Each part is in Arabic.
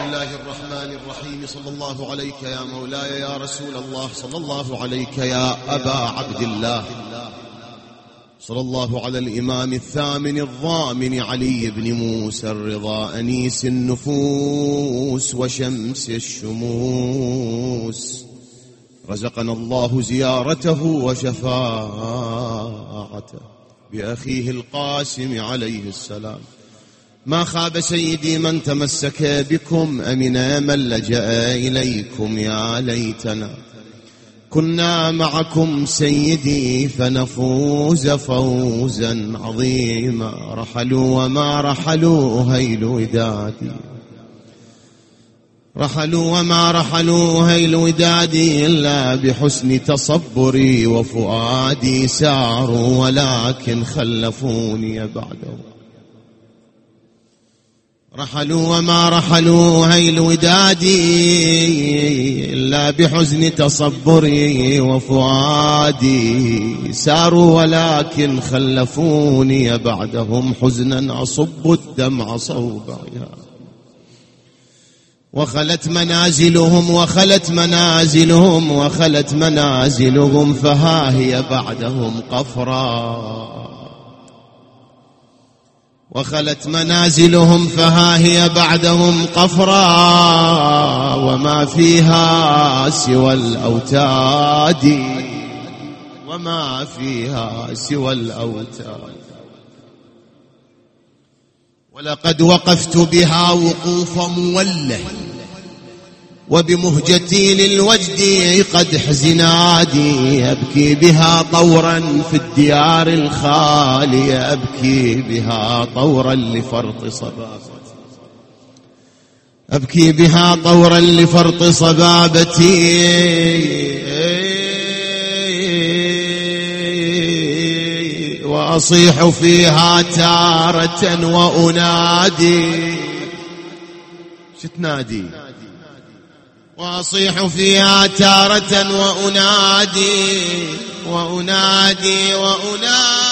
الله الرحمن الرحيم. صلى الله عليك يا مولاي يا رسول الله، صلى الله عليك يا أبا عبد الله، صلى الله على الإمام الثامن الضامن علي بن موسى الرضا أنيس النفوس وشمس الشموس، رزقنا الله زيارته وشفاعته بأخيه القاسم عليه السلام. ما خاب سيدي من تمسك بكم، أمنا من لجأ إليكم. يا ليتنا كنا معكم سيدي فنفوز فوزا عظيما. رحلوا وما رحلوا هيل ودادي، رحلوا وما رحلوا هيل ودادي إلا بحسن تصبري وفؤادي. ساروا ولكن خلفوني بعدهم. رحلوا وما رحلوا هيل ودادي إلا بحزن تصبري وفؤادي. ساروا ولكن خلفوني بعدهم حزنا أصب الدمع صوبعها. وخلت منازلهم وخلت منازلهم وخلت منازلهم فها هي بعدهم قفرا. وخلت منازلهم فها هي بعدهم قفرا، وما فيها سوى الأوتاد، وما فيها سوى الأوتاد. ولقد وقفت بها وقوف مولة، وبمهجتي للوجد قد حزنادي. أبكي بها طورا في الديار الخالية، أبكي بها طورا لفرط صبابتي، أبكي بها طورا لفرط صبابتي. وأصيح فيها تارة وأنادي. شتنادي؟ وأصيح فيها تارة وأنادي وأنادي وأنادي.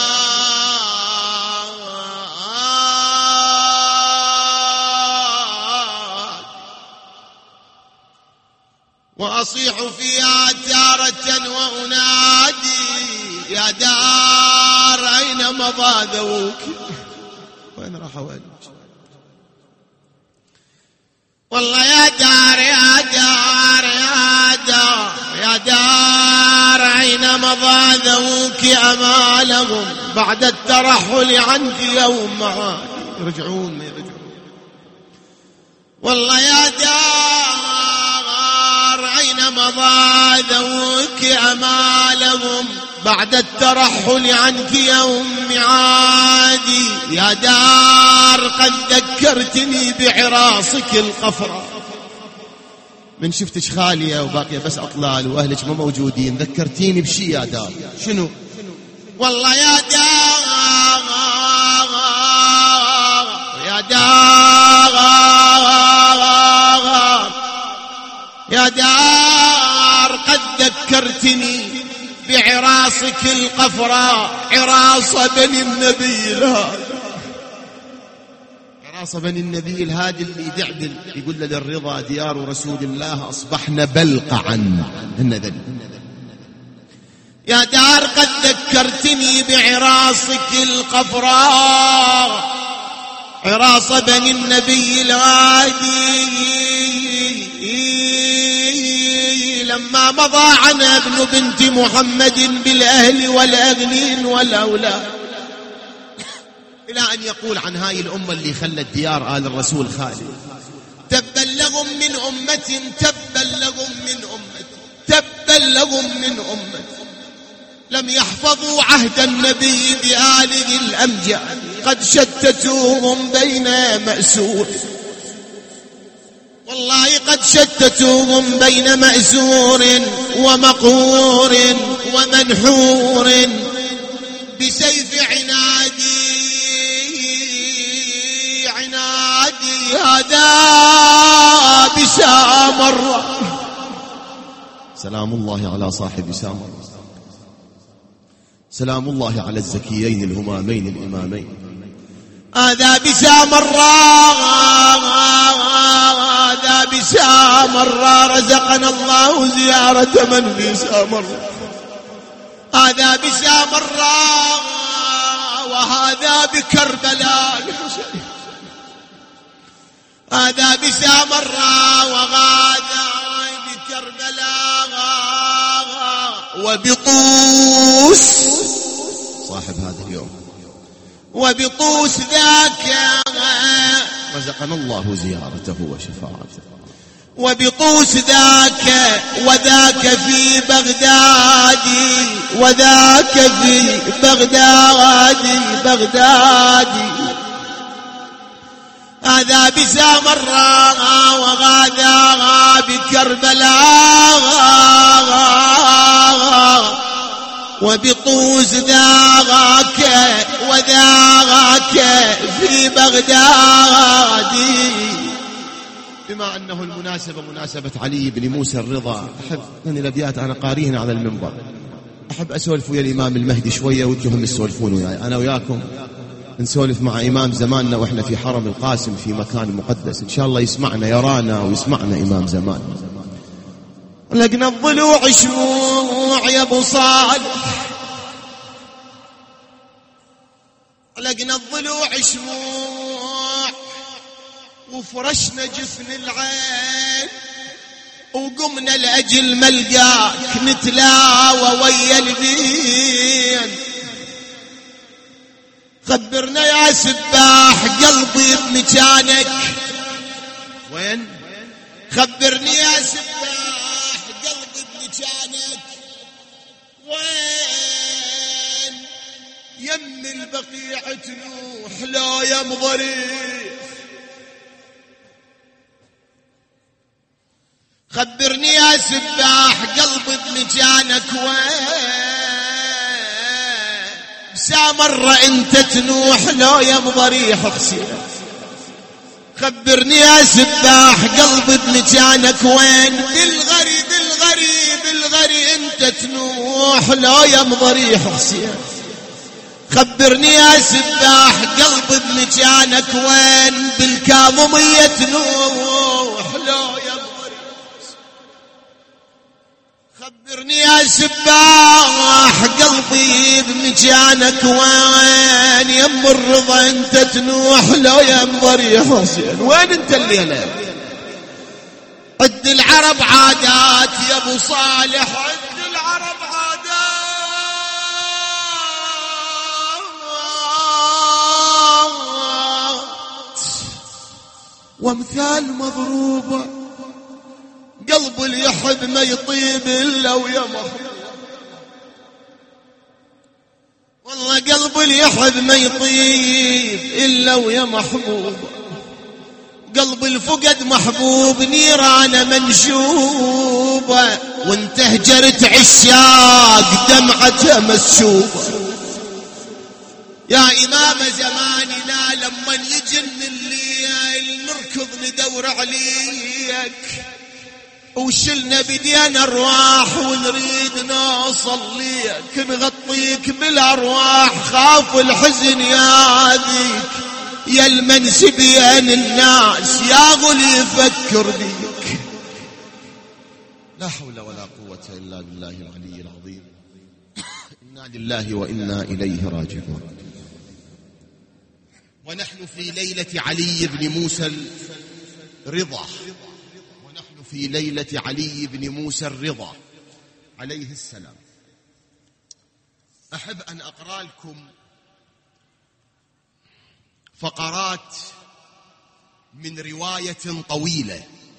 وأصيح فيها تارة وأنادي يا دار أين مضى ذوك؟ وين راح أولج؟ والله يا دار يا دار يا دار يا دار أين مضى ذوك أمالهم بعد الترحل عنك يوم معاد. يرجعون ما يرجعون. والله يا دار أين مضى ذوك أمالهم بعد الترحل عنك يوم معادي. يا دار قد ذكرتني بعراصك القفرة. من شفتك خالية وباقية بس أطلال وأهلك ما موجودين ذكرتيني بشي يا دار. شنو؟ والله يا دار يا دار يا دار قد ذكرتني بعراصك القفراء. عراص بني النبي الهادي، عراص بني النبي الهادي اللي دعدل يقول له للرضا ديار رسول الله أصبحنا بلقعا. يا دار قد ذكرتني بعراصك القفراء. عراص بني النبي الهادي لما مضى عنا ابن بنت محمد بالأهل والأغنين والأولاد، إلى أن يقول عن هاي الأمة اللي خلت ديار آل الرسول خالي. تبا لهم من أمة، تبا لهم من أمة، تبا لهم من أمة لم يحفظوا عهد النبي بآله الأمجاد. قد شتتوهم بين مأسور، والله قد شتتوهم بين مأسور ومقهور ومنحور بسيف عنادي. عنادي هذا بسامر. سلام الله على صاحب سامر، سلام الله على الزكيين الهمامين الإمامين. هذا بسامر، هذا بسامراء رزقنا الله زيارة من في سامراء. هذا بسامراء وهذا بكربلاء الحسين. هذا بسامراء وهذا بكربلاء وبطوس صاحب هذا اليوم وبطوس ذاك رزقنا الله زيارته وشفاعته. وبطوس ذاك وذاك في بغداد وذاك في بغداد. هذا بسامراء وهذا بكربلاء وبطوس ذاك وذاك في بغداد. بما أنه المناسبة مناسبة علي بن موسى الرضا، أحب أن الأبيات أنا قاريهن على المنبر، أحب أسولف ويا الإمام المهدي شوية وانتم تسولفون وياي. أنا وياكم نسولف مع إمام زماننا وإحنا في حرم القاسم في مكان مقدس، إن شاء الله يسمعنا يرانا ويسمعنا إمام زماننا. لقنا الضلوع شموع يا أبو صالح، لقنا الضلوع شموع وفرشنا جفن العين وقمنا لأجل ملقاك نتلاوى ويا البين. خبرنا يا سباح قلبي بمكانك وين؟ خبرني يا سباح قلبي بمكانك وين؟ يم البقيع تنوح لا يم ضريح. خبرني يا سباح قلبي بمكانك وين؟ سامرة انت تنوح لا يم ضريح خسير. خبرني يا سباح قلبي بمكانك وين؟ بالغري انت تنوح لا يم ضريح خسير. خبرني يا سباح قلبي بمكانك وين؟ بالكاظمية تنوح لا يم ضريح. خبرني يا سباح قلبي بمكانك وين؟ يم الرضا انت تنوح لا يم ضريح حسين. وين انت الليلة؟ عد العرب عادات يا ابو صالح، عد العرب عادات وامثال مضروبة. قلب اللي يحب ما يطيب إلا ويا محبوب، والله قلب اللي يحب ما يطيب إلا ويا محبوب. قلب الفقد محبوب نيرانه منشوبة، وانت هجرت عشاق دمعته مسشوبة. يا إمام زماننا لما يجن الليل نركض ندور عليك، وشلنا بدينا ارواح ونريد نوصل ليك، نغطيك بالارواح خاف الحزن ياذيك. يا المنسي بين الناس يا غلي يفكر بيك. لا حول ولا قوة الا بالله العلي العظيم. انا لله وانا اليه راجعون. ونحن في ليلة علي بن موسى الرضا، في ليلة علي بن موسى الرضا عليه السلام. أحب أن أقرأ لكم فقرات من رواية طويلة.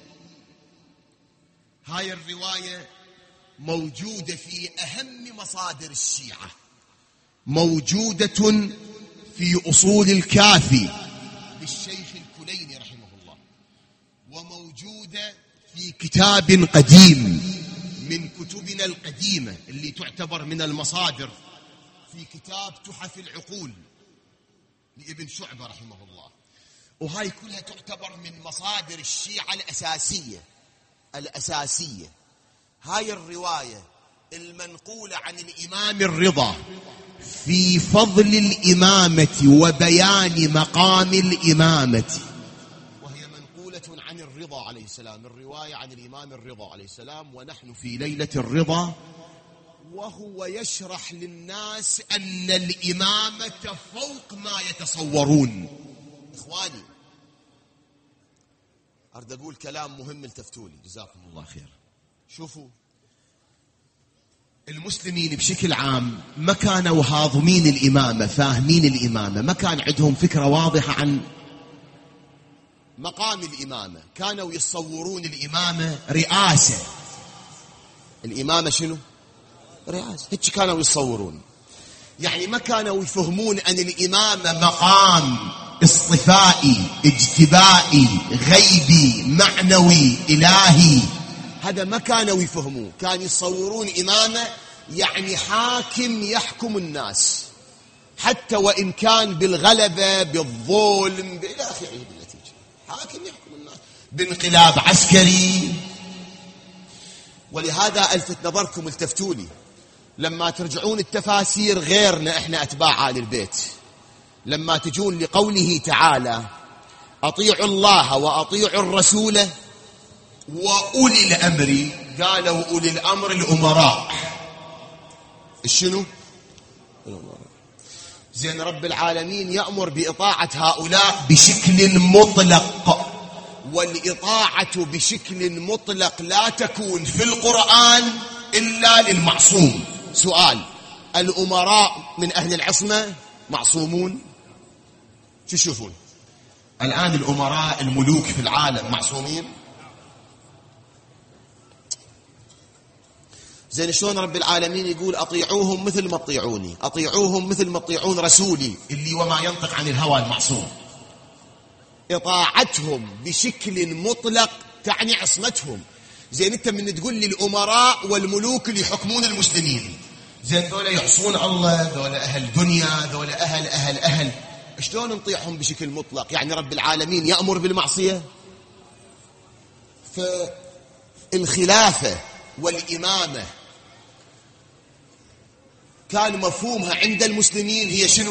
هاي الرواية موجودة في أهم مصادر الشيعة، موجودة في أصول الكافي للشيخ الكليني رحمه الله، وموجودة في كتاب قديم من كتبنا القديمة اللي تعتبر من المصادر، في كتاب تحف العقول لابن شعبة رحمه الله. وهاي كلها تعتبر من مصادر الشيعة الأساسية. هاي الرواية المنقولة عن الإمام الرضا في فضل الإمامة وبيان مقام الإمامة، وهي منقولة منقولة عن الرضا عليه السلام، الرواية عن الإمام الرضا عليه السلام: ونحن في ليلة الرضا، وهو يشرح للناس أن الإمامة فوق ما يتصورون. إخواني، أريد أقول كلام مهم، التفتوا لي جزاكم الله خير. شوفوا، المسلمين بشكل عام ما كانوا هاضمين الإمامة، فاهمين الإمامة، ما كان عندهم فكرة واضحة عن مقام الإمامة. كانوا يتصورون الإمامة رئاسة. الإمامة شنو؟ رئاسة. هيك كانوا يتصورون. يعني ما كانوا يفهمون أن الإمامة مقام اصطفائي اجتبائي غيبي معنوي إلهي. هذا ما كانوا يفهمون. كانوا يتصورون إمامة يعني حاكم يحكم الناس، حتى وإن كان بالغلبة بالظلم إلى آخره بالنتيجة. حاكم يحكم الناس بانقلاب عسكري. ولهذا ألفت نظركم، التفتوا لي، لما ترجعون التفاسير غيرنا إحنا أتباع آل البيت، لما تجون لقوله تعالى: أطيعوا الله وأطيعوا الرسول وأولي الأمر، قالوا أولي الأمر الأمراء. شنو؟ الأمراء. زين، رب العالمين يأمر بإطاعة هؤلاء بشكل مطلق، والإطاعة بشكل مطلق لا تكون في القرآن إلا للمعصوم. سؤال: الأمراء من أهل العصمة معصومون؟ شو تشوفون الآن؟ الأمراء الملوك في العالم معصومين؟ زين، شلون رب العالمين يقول أطيعوهم مثل ما تطيعوني، أطيعوهم مثل ما تطيعون رسولي اللي وما ينطق عن الهوى المعصوم؟ إطاعتهم بشكل مطلق تعني عصمتهم. زين، أنت من تقول لي الأمراء والملوك اللي يحكمون المسلمين، زين ذولا يعصون الله، ذولا أهل دنيا، ذولا أهل، شلون نطيعهم بشكل مطلق؟ يعني رب العالمين يأمر بالمعصية؟ فالخلافة والإمامة كان مفهومها عند المسلمين هي شنو؟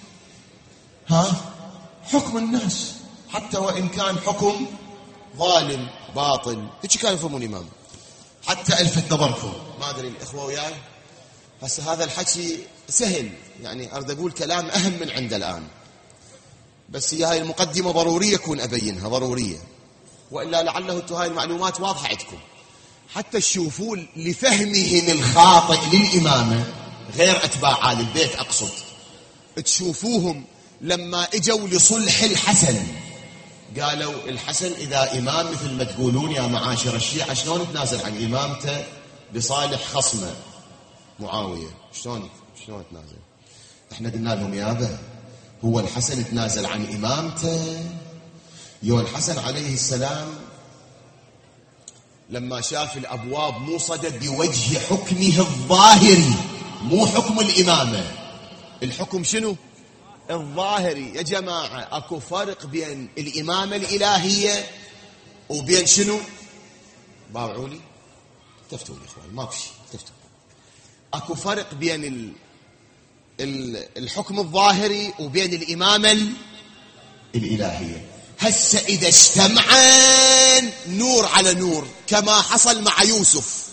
حكم الناس، حتى وإن كان حكم ظالم باطل. هيك كانوا يفهمون الإمامة. حتى ألفت نظركم، ما أدري الإخوة وياي، هسه هذا الحكي سهل، يعني أريد أقول كلام أهم من عند الآن، بس هي هاي المقدمة ضرورية يكون أبينها، ضرورية، وإلا لعله هاي المعلومات واضحة عندكم حتى تشوفون لفهمهم الخاطئ للإمامة. غير أتباع آل البيت أقصد، تشوفوهم لما اجوا لصلح الحسن قالوا الحسن إذا إمام مثل ما تقولون يا معاشر الشيعة، شلون تنازل عن إمامته بصالح خصمه معاوية؟ شلون تنازل؟ احنا قلنا لهم يابا، هو الحسن تنازل عن إمامته؟ يو الحسن عليه السلام لما شاف الأبواب موصدة بوجه حكمه الظاهري، مو حكم الإمامة، الحكم شنو؟ الظاهري. يا جماعة، أكو فرق بين الإمامة الإلهية وبين شنو؟ باوعوا لي، تفتوا لي إخواني، ما في شيء، تفتوا. أكو فرق بين الحكم الظاهري وبين الإمامة الإلهية. هسه إذا اجتمعان نور على نور كما حصل مع يوسف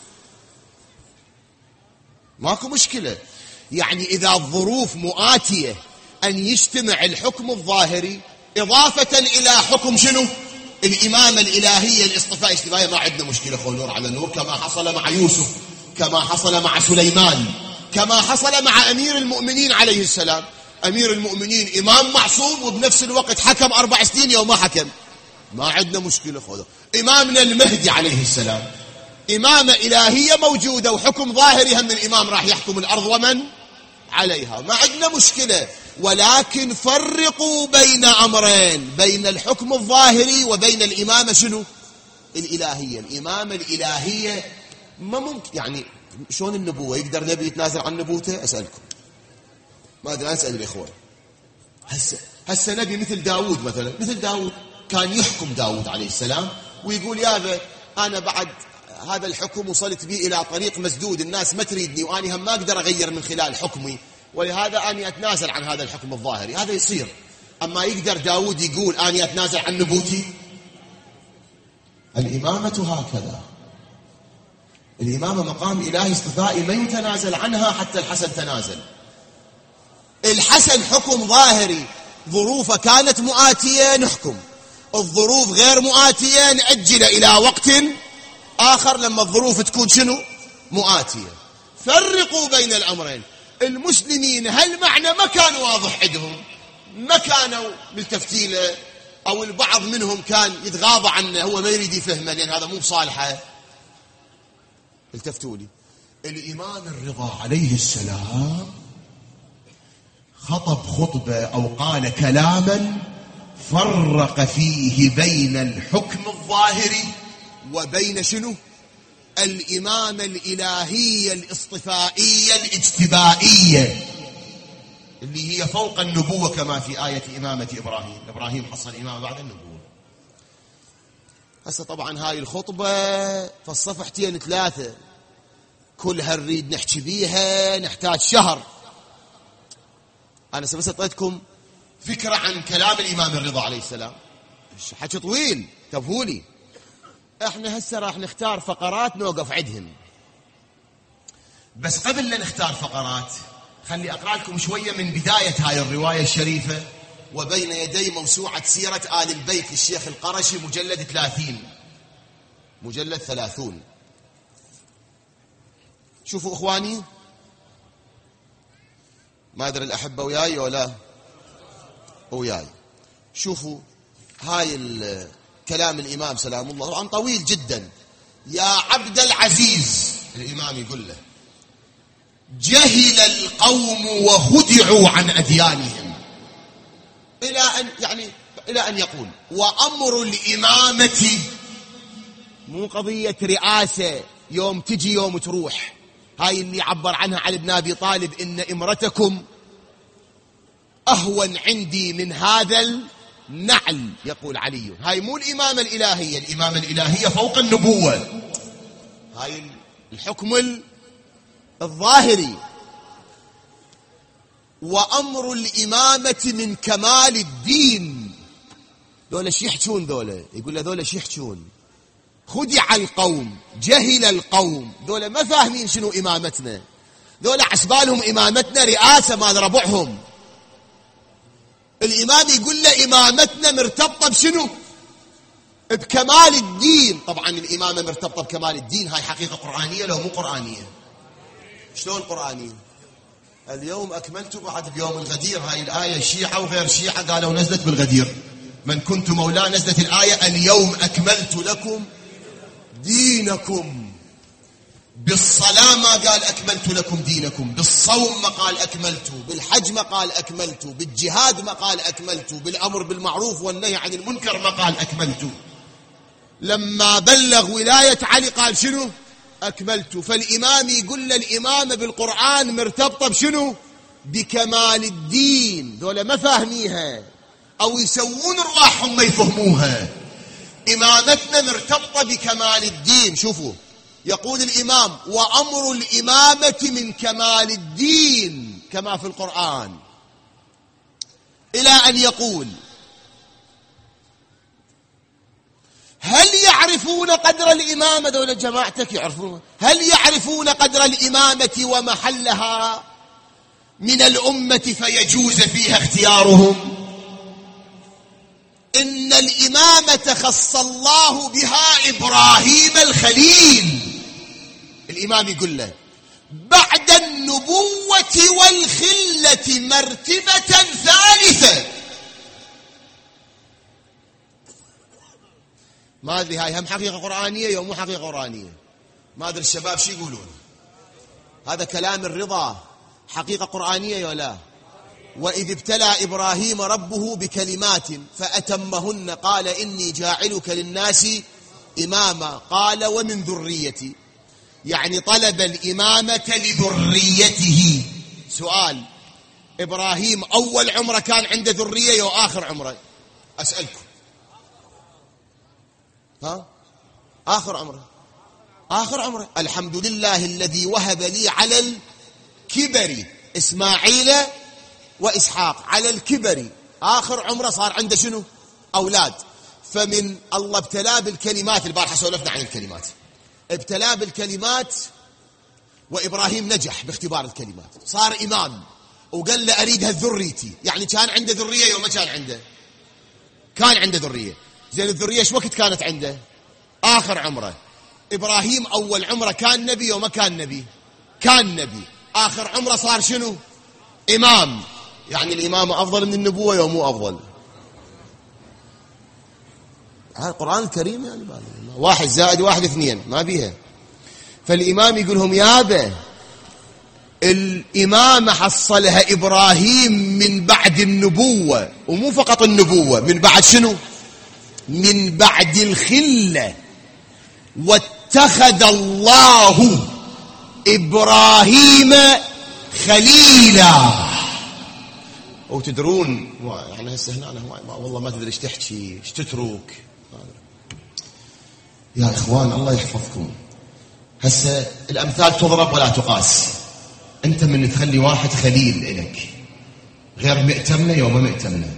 ماكو مشكلة. يعني إذا الظروف مؤاتية أن يجتمع الحكم الظاهري إضافة إلى حكم شنو؟ الإمامة الإلهية الاصطفاء اجتماعية، ما عندنا مشكلة، خو نور على نور، كما حصل مع يوسف، كما حصل مع سليمان، كما حصل مع أمير المؤمنين عليه السلام. أمير المؤمنين إمام معصوم وبنفس الوقت حكم 4 سنين يوم ما حكم، ما عندنا مشكلة خذ. إمامنا المهدي عليه السلام إمامة إلهية موجودة وحكم ظاهري، هم الإمام راح يحكم الأرض ومن عليها، ما عندنا مشكلة. ولكن فرقوا بين أمرين، بين الحكم الظاهري وبين الإمامة شنو؟ الإلهية. الإمامة الإلهية ما ممكن، يعني شلون النبوة يقدر نبي يتنازل عن نبوته؟ أسألكم، ما أدري، أسأل الإخوة. هسه نبي مثل داود مثلا، مثل داود كان يحكم داود عليه السلام ويقول يابا أنا بعد هذا الحكم وصلت بي إلى طريق مسدود، الناس ما تريدني وأنا هم ما أقدر أغير من خلال حكمي، ولهذا أنا أتنازل عن هذا الحكم الظاهري. هذا يصير. أما يقدر داود يقول أنا أتنازل عن نبوتي؟ الإمامة هكذا، الإمامة مقام إلهي اصطفائي ما يتنازل عنها. حتى الحسن تنازل. الحسن حكم ظاهري، ظروفه كانت مؤاتية نحكم، الظروف غير مؤاتية نأجل إلى وقت آخر لما الظروف تكون شنو؟ مؤاتية. فرقوا بين الأمرين. المسلمين هالمعنى ما كان واضح عندهم، ما كانوا ملتفتين له، أو البعض منهم كان يتغاضى عنه، هو ما يريد يفهمه لأن هذا مو بصالحه. التفتوا لي. الإمام الرضا عليه السلام خطب خطبة أو قال كلاما فرق فيه بين الحكم الظاهري وبين شنو؟ الإمامة الإلهية الاصطفائية الاجتبائية اللي هي فوق النبوة، كما في آية إمامة إبراهيم حصل إمامة بعد النبوة. هسه طبعا هاي الخطبة في الصفحتين 3 كلها نريد نحكي بيها، نحتاج شهر. أنا بس أعطيتكم فكرة عن كلام الإمام الرضا عليه السلام، حكي طويل تفهولي. احنا هسه راح نختار فقرات نوقف عندهن، بس قبل لا نختار فقرات خلي أقرأ لكم شوية من بداية هاي الرواية الشريفة. وبين يدي موسوعة سيرة آل البيت للشيخ القرشي مجلد 30. شوفوا إخواني، ما أدري الأحبة وياي ولا وياي. شوفوا هاي كلام الإمام سلام الله، طبعا طويل جدا. يا عبد العزيز، الإمام يقول له: جهل القوم وخدعوا عن أديانهم، إلى أن يقول: وأمر الإمامة مو قضية رئاسة يوم تجي يوم تروح. هاي اللي عبر عنها علي بن أبي طالب: إن إمرتكم أهون عندي من هذا النعل، يقول علي. هاي مو الإمامة الإلهية، الإمامة الإلهية فوق النبوة، هاي الحكم الظاهري. وأمر الإمامة من كمال الدين. ذولا شي يحجون، ذولا يقول له ذولا شي يحجون. خدع القوم، جهل القوم، ذولا ما فاهمين شنو إمامتنا، ذولا عسبالهم إمامتنا رئاسة مال ربعهم. الإمام يقول له إمامتنا مرتبطة بشنو؟ بكمال الدين. طبعا الإمامة مرتبطة بكمال الدين، هاي حقيقة قرآنية لو مو قرآنية. شلون قرآنية؟ اليوم أكملت بعد بيوم الغدير، هاي الآية شيعة وغير شيعة قالوا نزلت بالغدير. من كنت مولاه نزلت الآية: اليوم أكملت لكم دينكم. بالصلاة ما قال أكملت لكم دينكم، بالصوم ما قال أكملت، بالحج ما قال أكملت، بالجهاد ما قال أكملت، بالأمر بالمعروف والنهي عن المنكر ما قال أكملت. لما بلغ ولاية علي قال شنو؟ أكملت. فالإمام يقول للإمامة بالقرآن مرتبطة بشنو؟ بكمال الدين. ذولا ما فاهميها أو يسوون رواحهم ما يفهموها. إمامتنا مرتبطة بكمال الدين. شوفوا يقول الإمام: وأمر الإمامة من كمال الدين كما في القرآن، إلى أن يقول: هل يعرفون قدر الإمامة؟ دولة جماعتك يعرفون. هل يعرفون قدر الإمامة ومحلها من الأمة فيجوز فيها اختيارهم؟ إن الإمامة خص الله بها إبراهيم الخليل. الإمام يقول له: بعد النبوة والخلة مرتبة ثالثة. ما أدري هاي هم حقيقة قرآنية يوم مو حقيقة قرآنية، ما أدري الشباب شو يقولون. هذا كلام الرضا حقيقة قرآنية ولا لا؟ وإذ ابتلى إبراهيم ربه بكلمات فأتمهن قال إني جاعلك للناس إماما قال ومن ذريتي، يعني طلب الإمامة لذريته. سؤال: إبراهيم أول عمره كان عنده ذرية وآخر عمره؟ أسألكم. آخر عمره. الحمد لله الذي وهب لي على الكبر إسماعيل وإسحاق، على الكبر. آخر عمره صار عنده شنو؟ أولاد. فمن الله ابتلاه بالكلمات. البارحة سولفنا عن الكلمات، ابتلاه بالكلمات، وإبراهيم نجح باختبار الكلمات، صار إمام، وقال له أريد هالذريتي. يعني كان عنده ذرية يوم ما كان عنده، كان عنده ذرية. زين الذرية ايش وقت كانت عنده؟ آخر عمره. إبراهيم أول عمره كان نبي وما كان نبي؟ كان نبي. آخر عمره صار شنو؟ إمام. يعني الإمامة أفضل من النبوة يوم مو أفضل؟ هذا القرآن الكريم يعني 1 زائد 1 2 ما بيها. فالإمام يقولهم يابا الإمامة حصلها إبراهيم من بعد النبوة، ومو فقط النبوة، من بعد شنو؟ من بعد الخلة. واتخذ الله إبراهيم خليلا. وتدرون يعني هسه هنا أنا والله ما تدري ايش تحكي ايش تترك. يا إخوان الله يحفظكم، هسه الأمثال تضرب ولا تقاس. أنت من تخلي واحد خليل إلك غير مئتمنة يوم مئتمنة،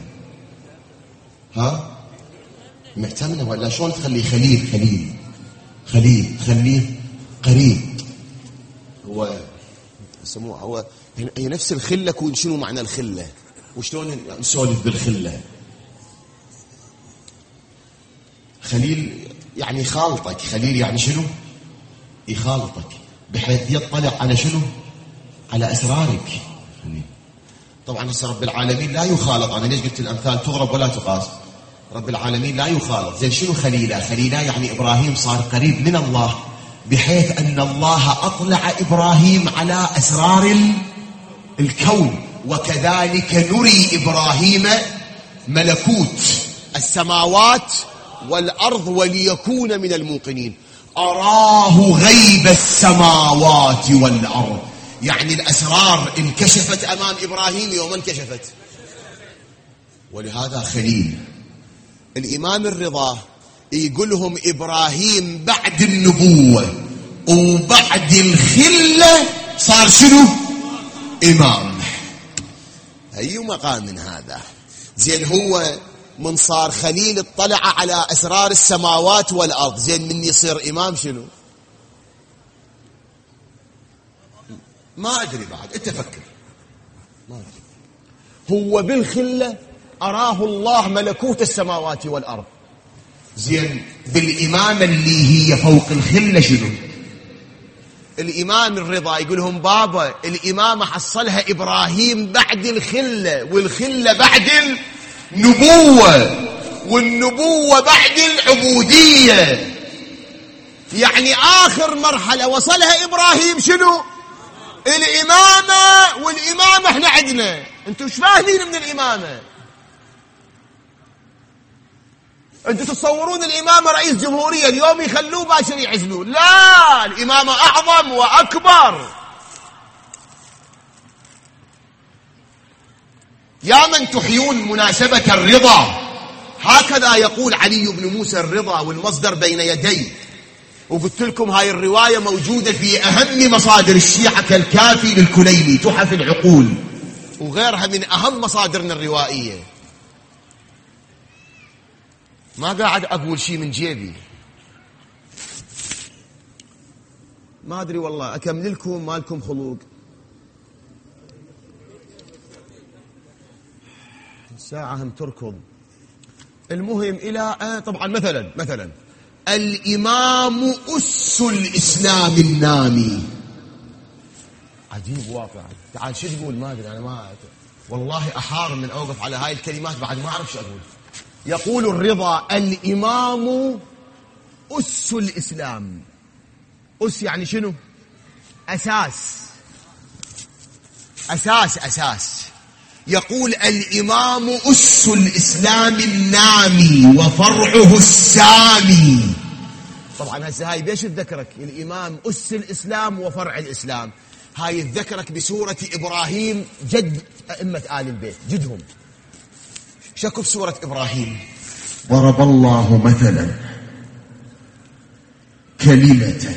ها مئتمنة ولا شلون تخليه خليل؟ خليل خليه قريب. هو يسموه هو هي نفس الخلة. كون شنو معنى الخلة وشلون نسولف بالخلة؟ خليل يعني خالطك. خليل يعني شنو؟ يخالطك بحيث يطلع على شنو؟ على أسرارك. طبعا هسه رب العالمين لا يخالط. أنا ليش قلت الأمثال تضرب ولا تقاس؟ رب العالمين لا يخالط. زين شنو خليلا؟ خليلا يعني إبراهيم صار قريب من الله بحيث أن الله أطلع إبراهيم على أسرار الكون. وكذلك نري إبراهيم ملكوت السماوات والأرض وليكون من الموقنين. أراه غيب السماوات والأرض، يعني الأسرار انكشفت أمام إبراهيم يوم انكشفت. ولهذا خليل. الإمام الرضا يقولهم إبراهيم بعد النبوة وبعد الخلة صار شنو؟ إمام. أي مقام من هذا؟ زين هو من صار خليل اطلع على أسرار السماوات والأرض، زين من يصير إمام شنو؟ ما أدري بعد، أنت فكر. ما أدري. هو بالخلة أراه الله ملكوت السماوات والأرض. زين بالإمامة اللي هي فوق الخلة شنو؟ الإمام الرضا يقولهم بابا الإمامة حصلها إبراهيم بعد الخلة، والخلة بعد النبوة، والنبوة بعد العبودية. يعني آخر مرحلة وصلها إبراهيم شنو؟ الإمامة. والإمامة احنا عندنا، انتوا مش فاهمين من الإمامة. انتوا تتصورون الإمامة رئيس جمهورية اليوم يخلوه باشر يعزلوه؟ لا، الإمامة أعظم وأكبر. يا من تحيون مناسبة الرضا، هكذا يقول علي بن موسى الرضا والمصدر بين يدي. وقلت لكم هاي الرواية موجودة في أهم مصادر الشيعة كالكافي للكليني تحف العقول، وغيرها من أهم مصادرنا الروائية. ما قاعد أقول شيء من جيبي، ما أدري والله أكمل لكم ما لكم خلوق. ساعة هم تركض. المهم إلى طبعا مثلا الإمام أس الإسلام النامي. عجيب واقع. تعال شو تقول؟ ما أدري أنا، ما والله أحار من أوقف على هاي الكلمات بعد ما أعرف شو أقول. يقول الرضا الإمام أس الإسلام. أس يعني شنو؟ أساس. يقول الإمام أس الإسلام النامي وفرعه السامي. طبعا هسه هاي بيش تذكرك الإمام أس الإسلام وفرع الإسلام. هاي تذكرك بسورة إبراهيم جد أئمة آل البيت، جدهم. شكوا بسورة إبراهيم ضرب الله مثلا كلمة.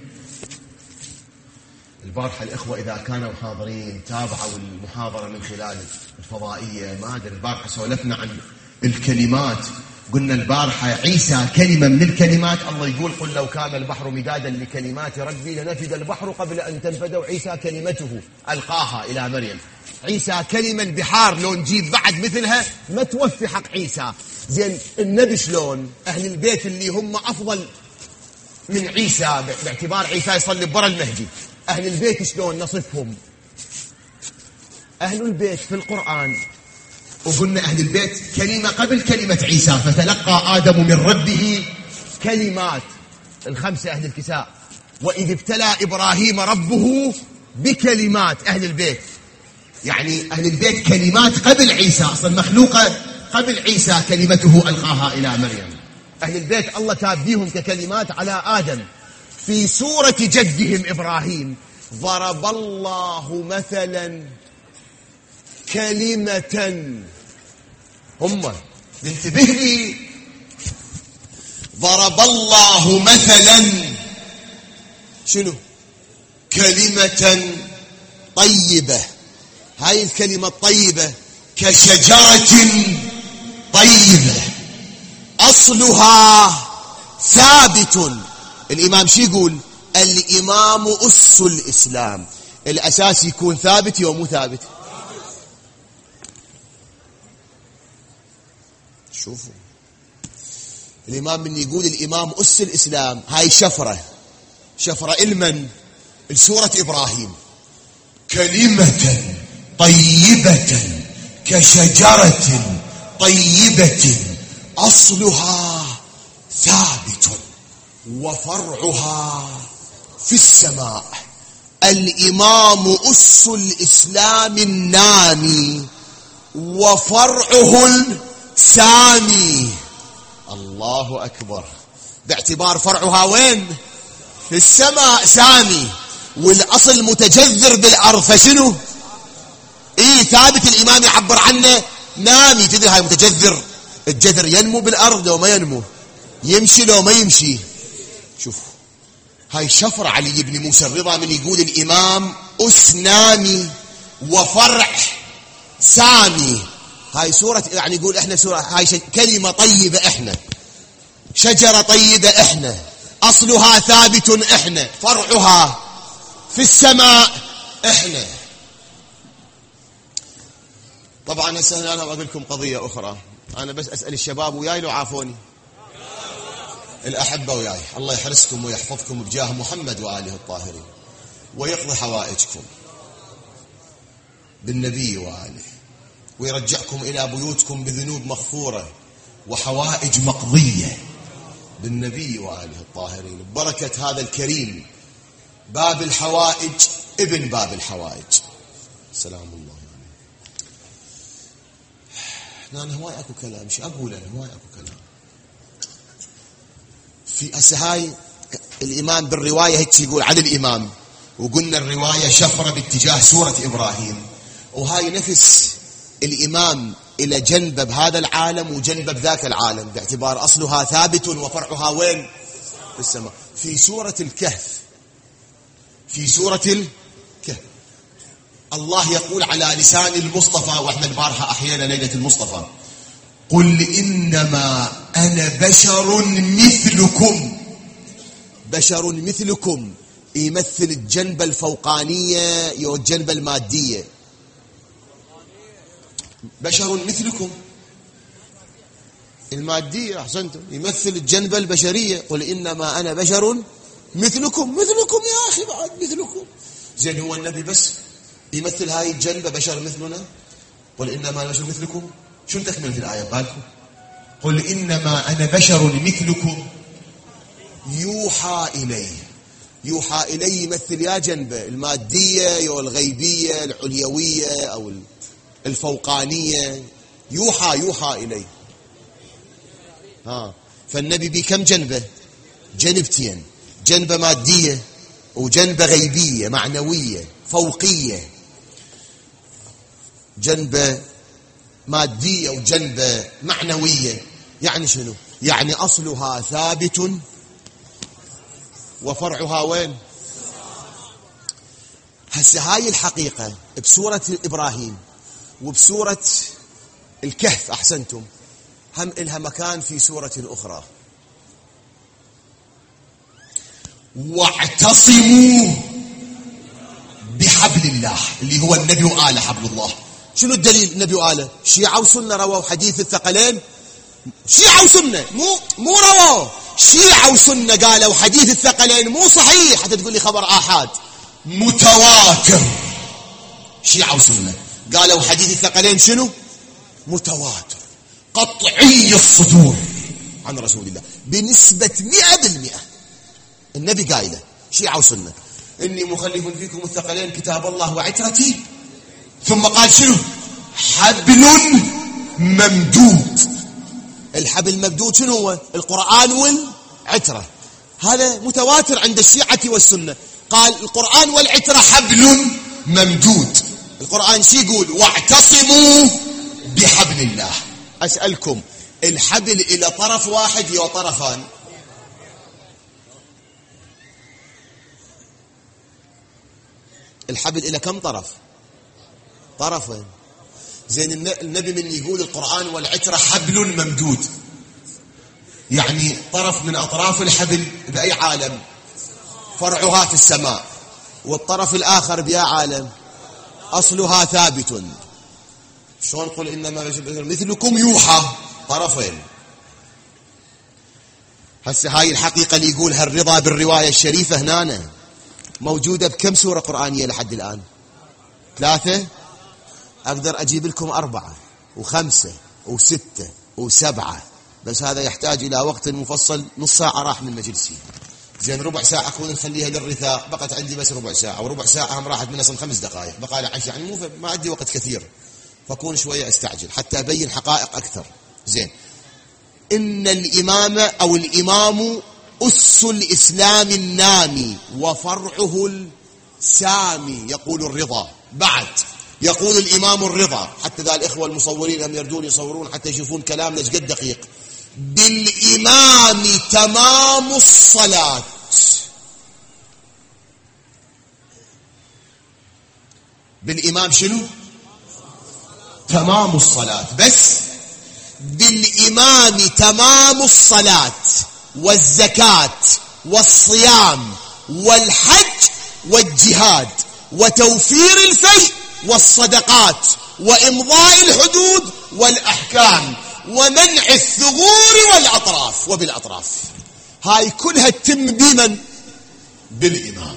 البارحة الإخوة إذا كانوا حاضرين تابعوا المحاضرة من خلال الفضائية، ما أدري البارحة سولفنا عن الكلمات قلنا البارحة عيسى كلمة من الكلمات. الله يقول قل لو كان البحر مدادا لكلمات ربي لنفد البحر قبل أن تنفد وعيسى كلمته ألقاها إلى مريم. عيسى كلمة البحار لو نجيب بعد مثلها ما توفي حق عيسى. زين النبي شلون؟ أهل البيت اللي هم أفضل من عيسى باعتبار عيسى يصلي برا المهدي، أهل البيت شلون نصفهم؟ أهل البيت في القرآن وقلنا أهل البيت كلمة قبل كلمة عيسى، فتلقى آدم من ربه كلمات، الخمسة أهل الكساء، وإذ ابتلى إبراهيم ربه بكلمات. أهل البيت يعني أهل البيت كلمات قبل عيسى، أصلا مخلوقة قبل عيسى كلمته ألقاها إلى مريم. أهل البيت الله تابيهم ككلمات على آدم. في سورة جدهم إبراهيم ضرب الله مثلا كلمة، هم انتبه لي، ضرب الله مثلا شنو؟ كلمة طيبة. هاي الكلمة الطيبة كشجرة طيبة أصلها ثابت. الإمام شو يقول؟ الإمام أس الإسلام، الأساس يكون ثابت يوم مو ثابت. شوفوا الإمام من يقول الإمام أس الإسلام، هاي شفرة المن لسورة إبراهيم. كلمة طيبة كشجرة طيبة أصلها ثابت وفرعها في السماء. الإمام أس الإسلام النامي وفرعه السامي. الله أكبر. باعتبار فرعها وين؟ في السماء سامي، والأصل متجذر بالأرض، فشنو؟ ثابت. الإمام يعبر عنه نامي. تدري هاي متجذر، الجذر ينمو بالأرض لو ما ينمو، يمشي لو ما يمشي. شوف هاي شفرة علي بن موسى الرضا من يقول الإمام أس نامي وفرع سامي. هاي سورة يعني يقول احنا سورة، هاي كلمة طيبة احنا، شجرة طيبة احنا، أصلها ثابت احنا، فرعها في السماء احنا. طبعا هسه انا بقول لكم قضية اخرى. انا بس اسأل الشباب وياي لو عافوني، الأحبة وياي، الله يحرسكم ويحفظكم بجاه محمد وآله الطاهرين، ويقضي حوائجكم بالنبي وآله، ويرجعكم إلى بيوتكم بذنوب مغفورة وحوائج مقضية بالنبي وآله الطاهرين، ببركة هذا الكريم باب الحوائج ابن باب الحوائج. سلام الله عليه. أنا هواي أكو كلام، مش أقول أنا هواي أكو كلام. في هاي الإمام بالرواية هيك يقول عن الإمام، وقلنا الرواية شفرة باتجاه سورة إبراهيم، وهاي نفس الإمام إلى جنبه بهذا العالم وجنبه بذاك العالم، باعتبار أصلها ثابت وفرعها وين؟ في السماء. في سورة الكهف، في سورة الكهف الله يقول على لسان المصطفى، وإحنا البارحة أحيانا ليلة المصطفى، قل إنما أنا بشر مثلكم. بشر مثلكم يمثل الجنبة الفوقانية يو الجنبة المادية. بشر مثلكم المادية، أحسنتم، يمثل الجنبة البشرية. قل إنما أنا بشر مثلكم. مثلكم يا أخي بعد مثلكم. زين هو النبي بس يمثل هاي الجنبة بشر مثلنا؟ قل إنما أنا بشر مثلكم. شو تكمل في الآية بالكم؟ قل إنما أنا بشر مثلكم يوحى إلي. يوحى إلي يمثل يا جنبه المادية يا الغيبية العليوية أو الفوقانية. يوحى إلي. فالنبي بكم جنبه؟ جنبتين، جنبة مادية وجنبة غيبية معنوية فوقية. جنبة مادية وجنبة معنوية، يعني شنو؟ يعني أصلها ثابت وفرعها وين؟ هسه هاي الحقيقة بسورة إبراهيم وبسورة الكهف، أحسنتم، هم إلها مكان في سورة أخرى. واعتصموا بحبل الله اللي هو النبي وآله حبل الله. شنو الدليل؟ النبي وآله شيعة وسنة رووا حديث الثقلين. شيعة وسنة مو رووا، شيعة وسنة قالوا حديث الثقلين مو صحيح حتى تقول لي خبر آحاد، متواتر. شيعة وسنة قالوا حديث الثقلين شنو؟ متواتر قطعي الصدور عن رسول الله بنسبة 100%. النبي قايله شيعة وسنة إني مخلف فيكم الثقلين كتاب الله وعترتي، ثم قال شنو؟ حبل ممدود. الحبل الممدود شنو هو؟ القرآن والعترة. هذا متواتر عند الشيعة والسنة. قال القرآن والعترة حبل ممدود. القرآن شي يقول؟ واعتصموا بحبل الله. أسألكم الحبل إلى طرف واحد يا طرفان؟ الحبل إلى كم طرف؟ طرفين. زين النبي من يقول القرآن والعترة حبل ممدود، يعني طرف من أطراف الحبل بأي عالم؟ فرعها في السماء، والطرف الآخر بأي عالم؟ أصلها ثابت. شلون نقول إنما مثلكم يوحى؟ طرفين. هسه هاي الحقيقة اللي يقولها الرضا بالرواية الشريفة هنا موجودة بكم سورة قرآنية لحد الآن؟ 3. أقدر أجيب لكم 4 و5 و6 و7، بس هذا يحتاج إلى وقت مفصل. نص ساعة راح من مجلسي. زين ربع ساعة أكون نخليها للرثاء، بقت عندي بس ربع ساعة، وربع ساعة هم راحت من أصل 5 دقائق، بقى لي 10، يعني ما عندي وقت كثير، فأكون شوية أستعجل حتى أبين حقائق أكثر. زين إن الإمام أو الإمام أس الإسلام النامي وفرعه السامي، يقول الرضا. بعد يقول الإمام الرضا، حتى ذا الإخوة المصورين هم يردون يصورون حتى يشوفون كلامنا قد دقيق. بالإمام تمام الصلاة. بالإمام شنو؟ تمام الصلاة. بس بالإمام تمام الصلاة والزكاة والصيام والحج والجهاد وتوفير الفيء والصدقات وإمضاء الحدود والأحكام ومنع الثغور والأطراف وبالأطراف. هاي كلها تتم بمن؟ بالإمام.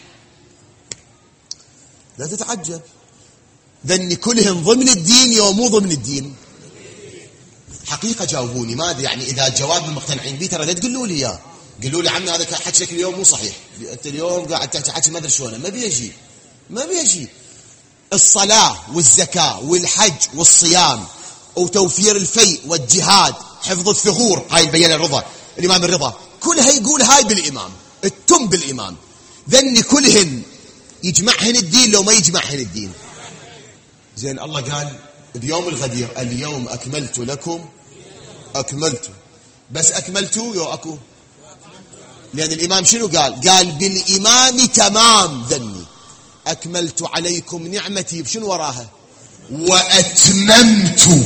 لا تتعجب ذني كلهم ضمن الدين يوم مو ضمن الدين. حقيقة جاوبوني، ما أدري يعني إذا الجواب المقتنعين به ترى لا تقولوا لي إياه. قالوا لي عمي هذا حكيك اليوم مو صحيح، أنت اليوم قاعد تحكي ما أدري شلونه. ما بيجي الصلاة والزكاة والحج والصيام وتوفير الفيء والجهاد، حفظ الثغور، هاي بين الرضا الإمام الرضا، كلها يقول هاي بالإمام، التم بالإمام. ذني كلهن يجمعهن الدين لو ما يجمعهن الدين. زين الله قال بيوم الغدير اليوم أكملت لكم، أكملت، بس أكملت يو أكو، لأن الإمام شنو قال بالإمام تمام. ذني أكملت عليكم نعمتي بشنو وراها؟ وأتممت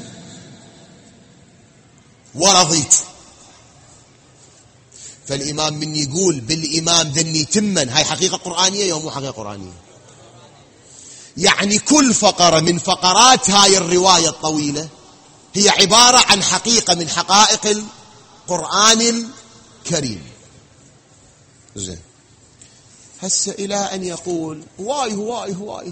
ورضيت. فالإمام من يقول بالإمام ذني تمن، هاي حقيقة قرآنية يوم مو حقيقة قرآنية. يعني كل فقرة من فقرات هاي الرواية الطويلة هي عبارة عن حقيقة من حقائق القرآن الكريم. زين هسه إلى أن يقول هواي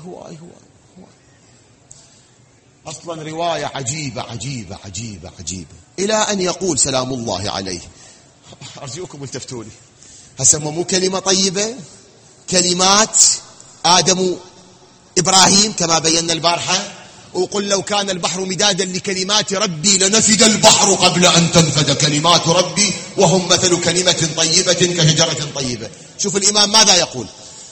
أصلا رواية عجيبة إلى أن يقول سلام الله عليه. أرجوكم التفتوا لي. هسه مو كلمة طيبة؟ كلمات آدم إبراهيم كما بينا البارحة، وقل لو كان البحر مدادا لكلمات ربي لنفد البحر قبل أن تنفد كلمات ربي وهم مثل كلمة طيبة كشجرة طيبة. شوف الإمام ماذا يقول؟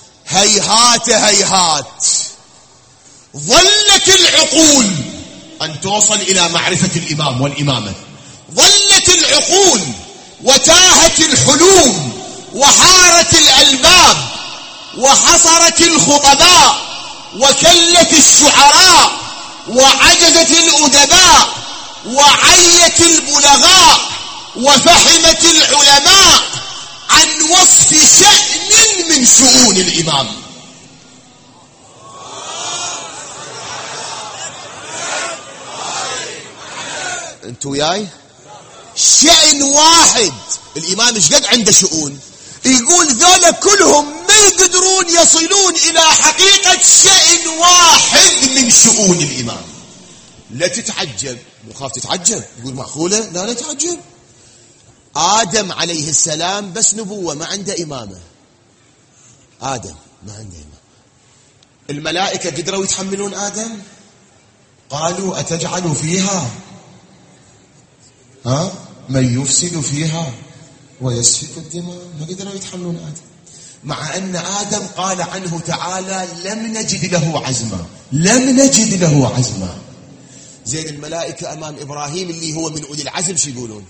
هيهات ظلت العقول أن توصل إلى معرفة الإمام والإمامة، ظلت العقول وتاهت الحلوم وحارت الألباب وحصرت الخطباء وكلت الشعراء وعجزت الأدباء وعيت البلغاء وفحمت العلماء عن وصف شأن من شؤون الإمام. انتوا وياي؟ شأن واحد. الإمام ايش قد عنده شؤون؟ يقول ذولا كلهم ما يقدرون يصلون إلى حقيقة شأن واحد من شؤون الإمام. لا تتعجب، مخاف تتعجب، يقول معقولة؟ لا تتعجب. آدم عليه السلام بس نبوة، ما عنده إمامة. آدم ما عنده إمامة. الملائكة قدروا يتحملون آدم؟ قالوا أتجعل فيها من يفسد فيها ويسفك الدماء. ما قدروا يتحملون آدم، مع أن آدم قال عنه تعالى لم نجد له عزما، لم نجد له عزما. زين الملائكة أمام إبراهيم اللي هو من أولي العزم شو يقولون؟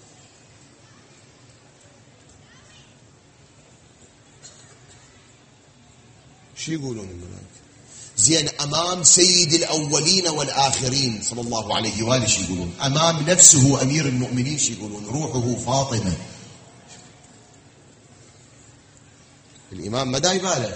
شو يقولون الملائكة؟ زين أمام سيد الأولين والآخرين صلى الله عليه وآله شو يقولون؟ أمام نفسه أمير المؤمنين شو يقولون؟ روحه فاطمة. الإمام ما دا يباله.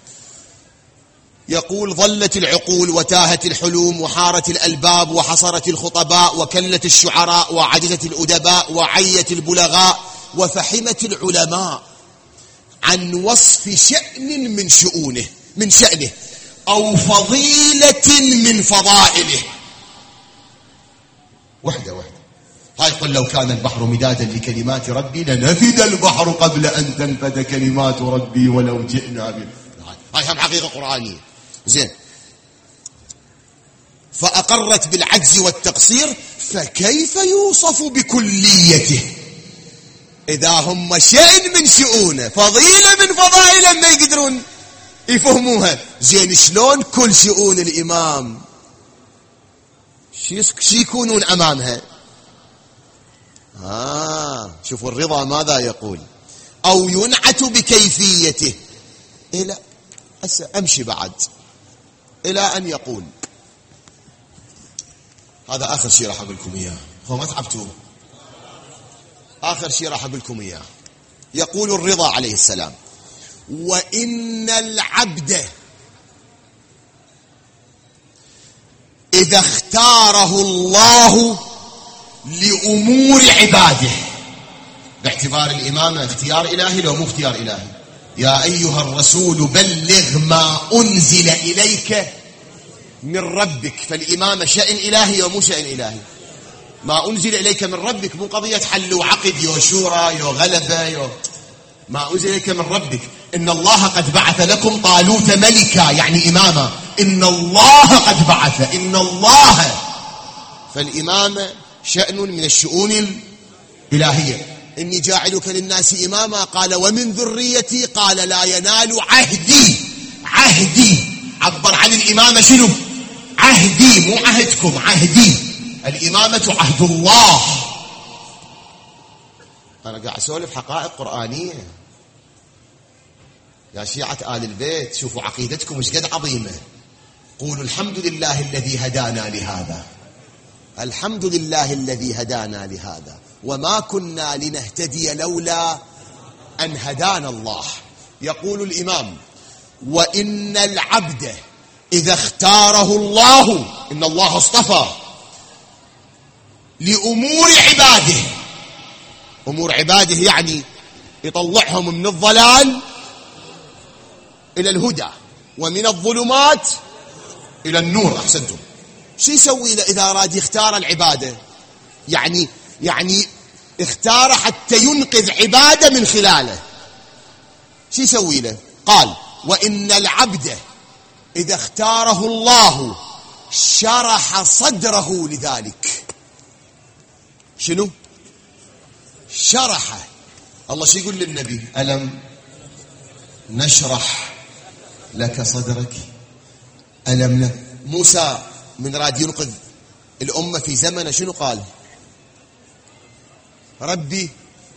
يقول ظلت العقول وتاهت الحلوم وحارت الألباب وحصرت الخطباء وكلت الشعراء وعجزت الأدباء وعيت البلغاء وفحمت العلماء عن وصف شأن من شؤونه، من شأنه أو فضيلة من فضائله. وحدة هاي قل لو كان البحر مدادا لكلمات ربي لنفد البحر قبل أن تنفد كلمات ربي ولو جئنا به. هاي هم حقيقة قرآنية. زين فأقرت بالعجز والتقصير، فكيف يوصف بكليته إذا هم شأن من شؤونه، فضيلة من فضائله ما يقدرون يفهموها. زين شلون كل شؤون الإمام شي يكونون أمامها؟ شوفوا الرضا ماذا يقول. أو ينعت بكيفيته. لا أمشي بعد إلى أن يقول. هذا آخر شيء راح أقول لكم إياه، هو ما تعبتوا. آخر شيء راح أقول لكم إياه. يقول الرضا عليه السلام: وإن العبد إذا اختاره الله لأمور عباده، باعتبار الإمامة اختيار إلهي لو مو اختيار إلهي. يا أيها الرسول بلغ ما أنزل إليك من ربك. فالإمامة شأن إلهي ومو شأن إلهي. ما أنزل إليك من ربك مو قضية حل وعقد يو شورى يو غلبة ما أنزل إليك من ربك. إن الله قد بعث لكم طالوت ملكا، يعني إماما. إن الله قد بعث، إن الله. فالإمامة شأن من الشؤون الإلهية. إني جاعلك للناس إماما، قال ومن ذريتي، قال لا ينال عهدي. عهدي عبر عن الإمامة شنو؟ عهدي، مو عهدكم، عهدي. الإمامة عهد الله. أنا قاعد أسولف حقائق قرآنية يا شيعة آل البيت. شوفوا عقيدتكم ايش قد عظيمة. قولوا الحمد لله الذي هدانا لهذا، الحمد لله الذي هدانا لهذا وما كنا لنهتدي لولا أن هدانا الله. يقول الإمام: وإن العبد إذا اختاره الله، إن الله اصطفى لأمور عباده. أمور عباده يعني يطلعهم من الضلال إلى الهدى ومن الظلمات إلى النور. أحسنتم. شو يسوي له إذا أراد يختار العبادة؟ يعني اختار حتى ينقذ عبادة من خلاله. شو يسوي له؟ قال: وإن العبد إذا اختاره الله شرح صدره لذلك. شنو؟ شرح. الله شو يقول للنبي؟ ألم نشرح لك صدرك. ألم موسى من راد ينقذ الأمة في زمنه شنو قال؟ ربي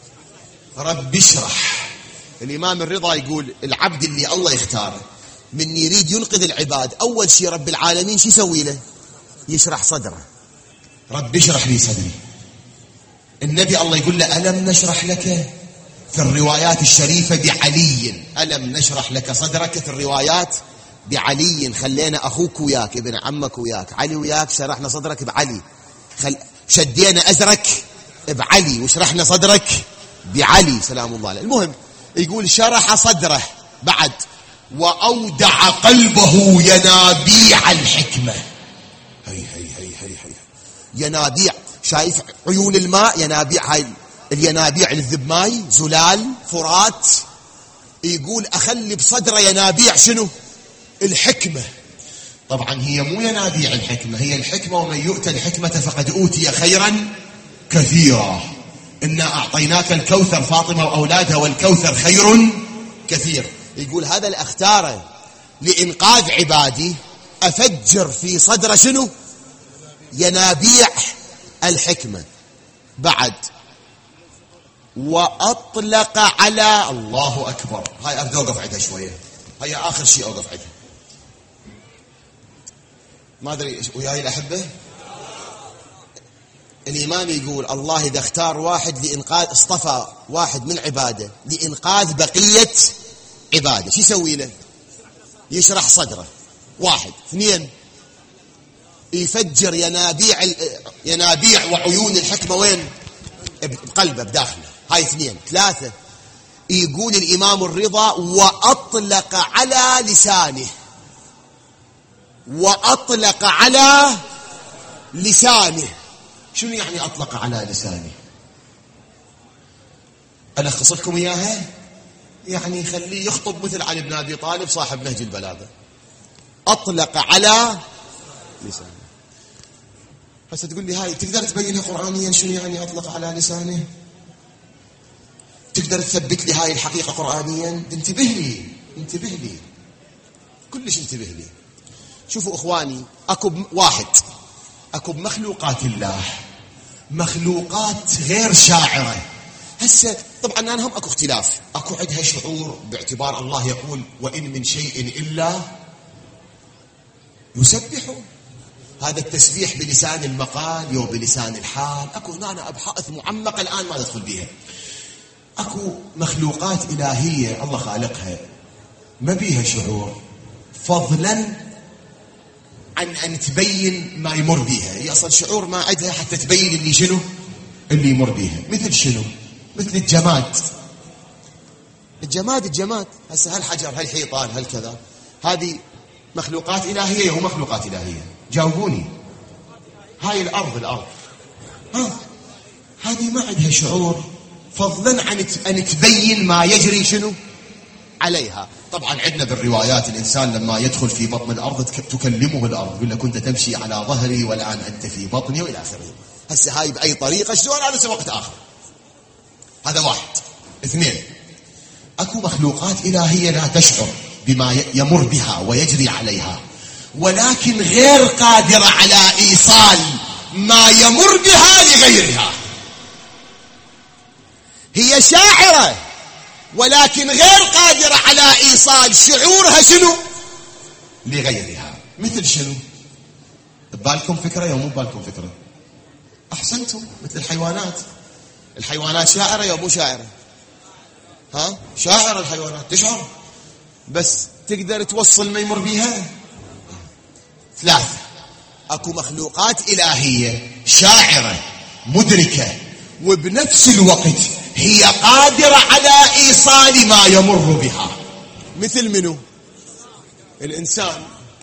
اشرح. الإمام الرضا يقول العبد اللي الله يختاره من يريد ينقذ العباد، أول شيء رب العالمين شو يسوي له؟ يشرح صدره. رب اشرح لي صدري. النبي الله يقول له ألم نشرح لك، في الروايات الشريفة بعلي، ألم نشرح لك صدرك، في الروايات بعلي، خلينا أخوك وياك، ابن عمك وياك، علي وياك، شرحنا صدرك بعلي، شدينا أزرك بعلي، وشرحنا صدرك بعلي سلام الله عليه. المهم يقول شرح صدره بعد، وأودع قلبه ينابيع الحكمة. هي ينابيع، شايف عيون الماء، ينابيع، هاي الينابيع اللي تذب ماي، زلال، فرات. يقول أخلي بصدره ينابيع شنو؟ الحكمة. طبعا هي مو ينابيع الحكمة، هي الحكمة، ومن يؤتى الحكمة فقد أوتي خيرا كثيرا، إنا أعطيناك الكوثر، فاطمة وأولادها، والكوثر خير كثير. يقول هذا الأختار لإنقاذ عبادي، أفجر في صدر شنو؟ ينابيع الحكمة. بعد وأطلق على، الله أكبر، هاي أبدأ أوقف عندها شوية، هاي آخر شيء أوقف عندها. ما أدري وياي الأحبة، الإمام يقول الله إذا اختار واحد لإنقاذ، اصطفى واحد من عباده لإنقاذ بقية عباده، شو يسوي له؟ يشرح صدره، واحد. اثنين، يفجر ينابيع وعيون الحكمة وين؟ بقلبه، بداخله، هاي اثنين. ثلاثة، يقول الإمام الرضا وأطلق على لسانه، وأطلق على لسانه. شنو يعني أطلق على لسانه؟ ألخص لكم إياها، يعني خليه يخطب مثل علي بن أبي طالب صاحب نهج البلاغة، أطلق على لسانه. هسه تقول لي هاي تقدر تبينها قرآنيا شنو يعني أطلق على لسانه؟ تقدر تثبت لي هاي الحقيقة قرآنيا؟ انتبه لي كلش انتبه لي. شوفوا إخواني، أكو بمخلوقات الله مخلوقات غير شاعرة. هسه طبعا أنا هم أكو اختلاف، أكو عندها شعور، باعتبار الله يقول وإن من شيء إلا يسبح، هذا التسبيح بلسان المقال وبلسان الحال. أكو هنا أبحاث معمقة الآن ما ندخل بيها. أكو مخلوقات إلهية الله خالقها ما بيها شعور، فضلا عن أن تبين ما يمر بيها. هي أصلا شعور ما عندها حتى تبين اللي شنو اللي يمر بيها. مثل شنو؟ مثل الجماد. هسه هالحجر، هالحيطان، هالكذا، هذه مخلوقات إلهية ومخلوقات إلهية. جاوبوني. هاي الأرض هذه ما عندها شعور، فضلا عن أن تبين ما يجري شنو عليها. طبعا عندنا بالروايات الإنسان لما يدخل في بطن الأرض تكلمه الأرض، يقول له كنت تمشي على ظهري والآن أنت في بطني وإلى آخره. هسه هاي بأي طريقة شلون هذا وقت آخر. هذا واحد. اثنين، أكو مخلوقات إلهية لا تشعر بما يمر بها ويجري عليها، ولكن غير قادرة على إيصال ما يمر بها لغيرها. هي شاعرة ولكن غير قادرة على إيصال شعورها شنو لغيرها. مثل شنو؟ ببالكم فكرة يا مو ببالكم فكرة؟ أحسنتم. مثل الحيوانات شاعرة يا مو شاعرة؟ شاعرة الحيوانات، تشعر، بس تقدر توصل ما يمر بيها. ثلاثة، أكو مخلوقات إلهية شاعرة مدركة، وبنفس الوقت هي قادرة على إيصال ما يمر بها. مثل منو؟ الإنسان.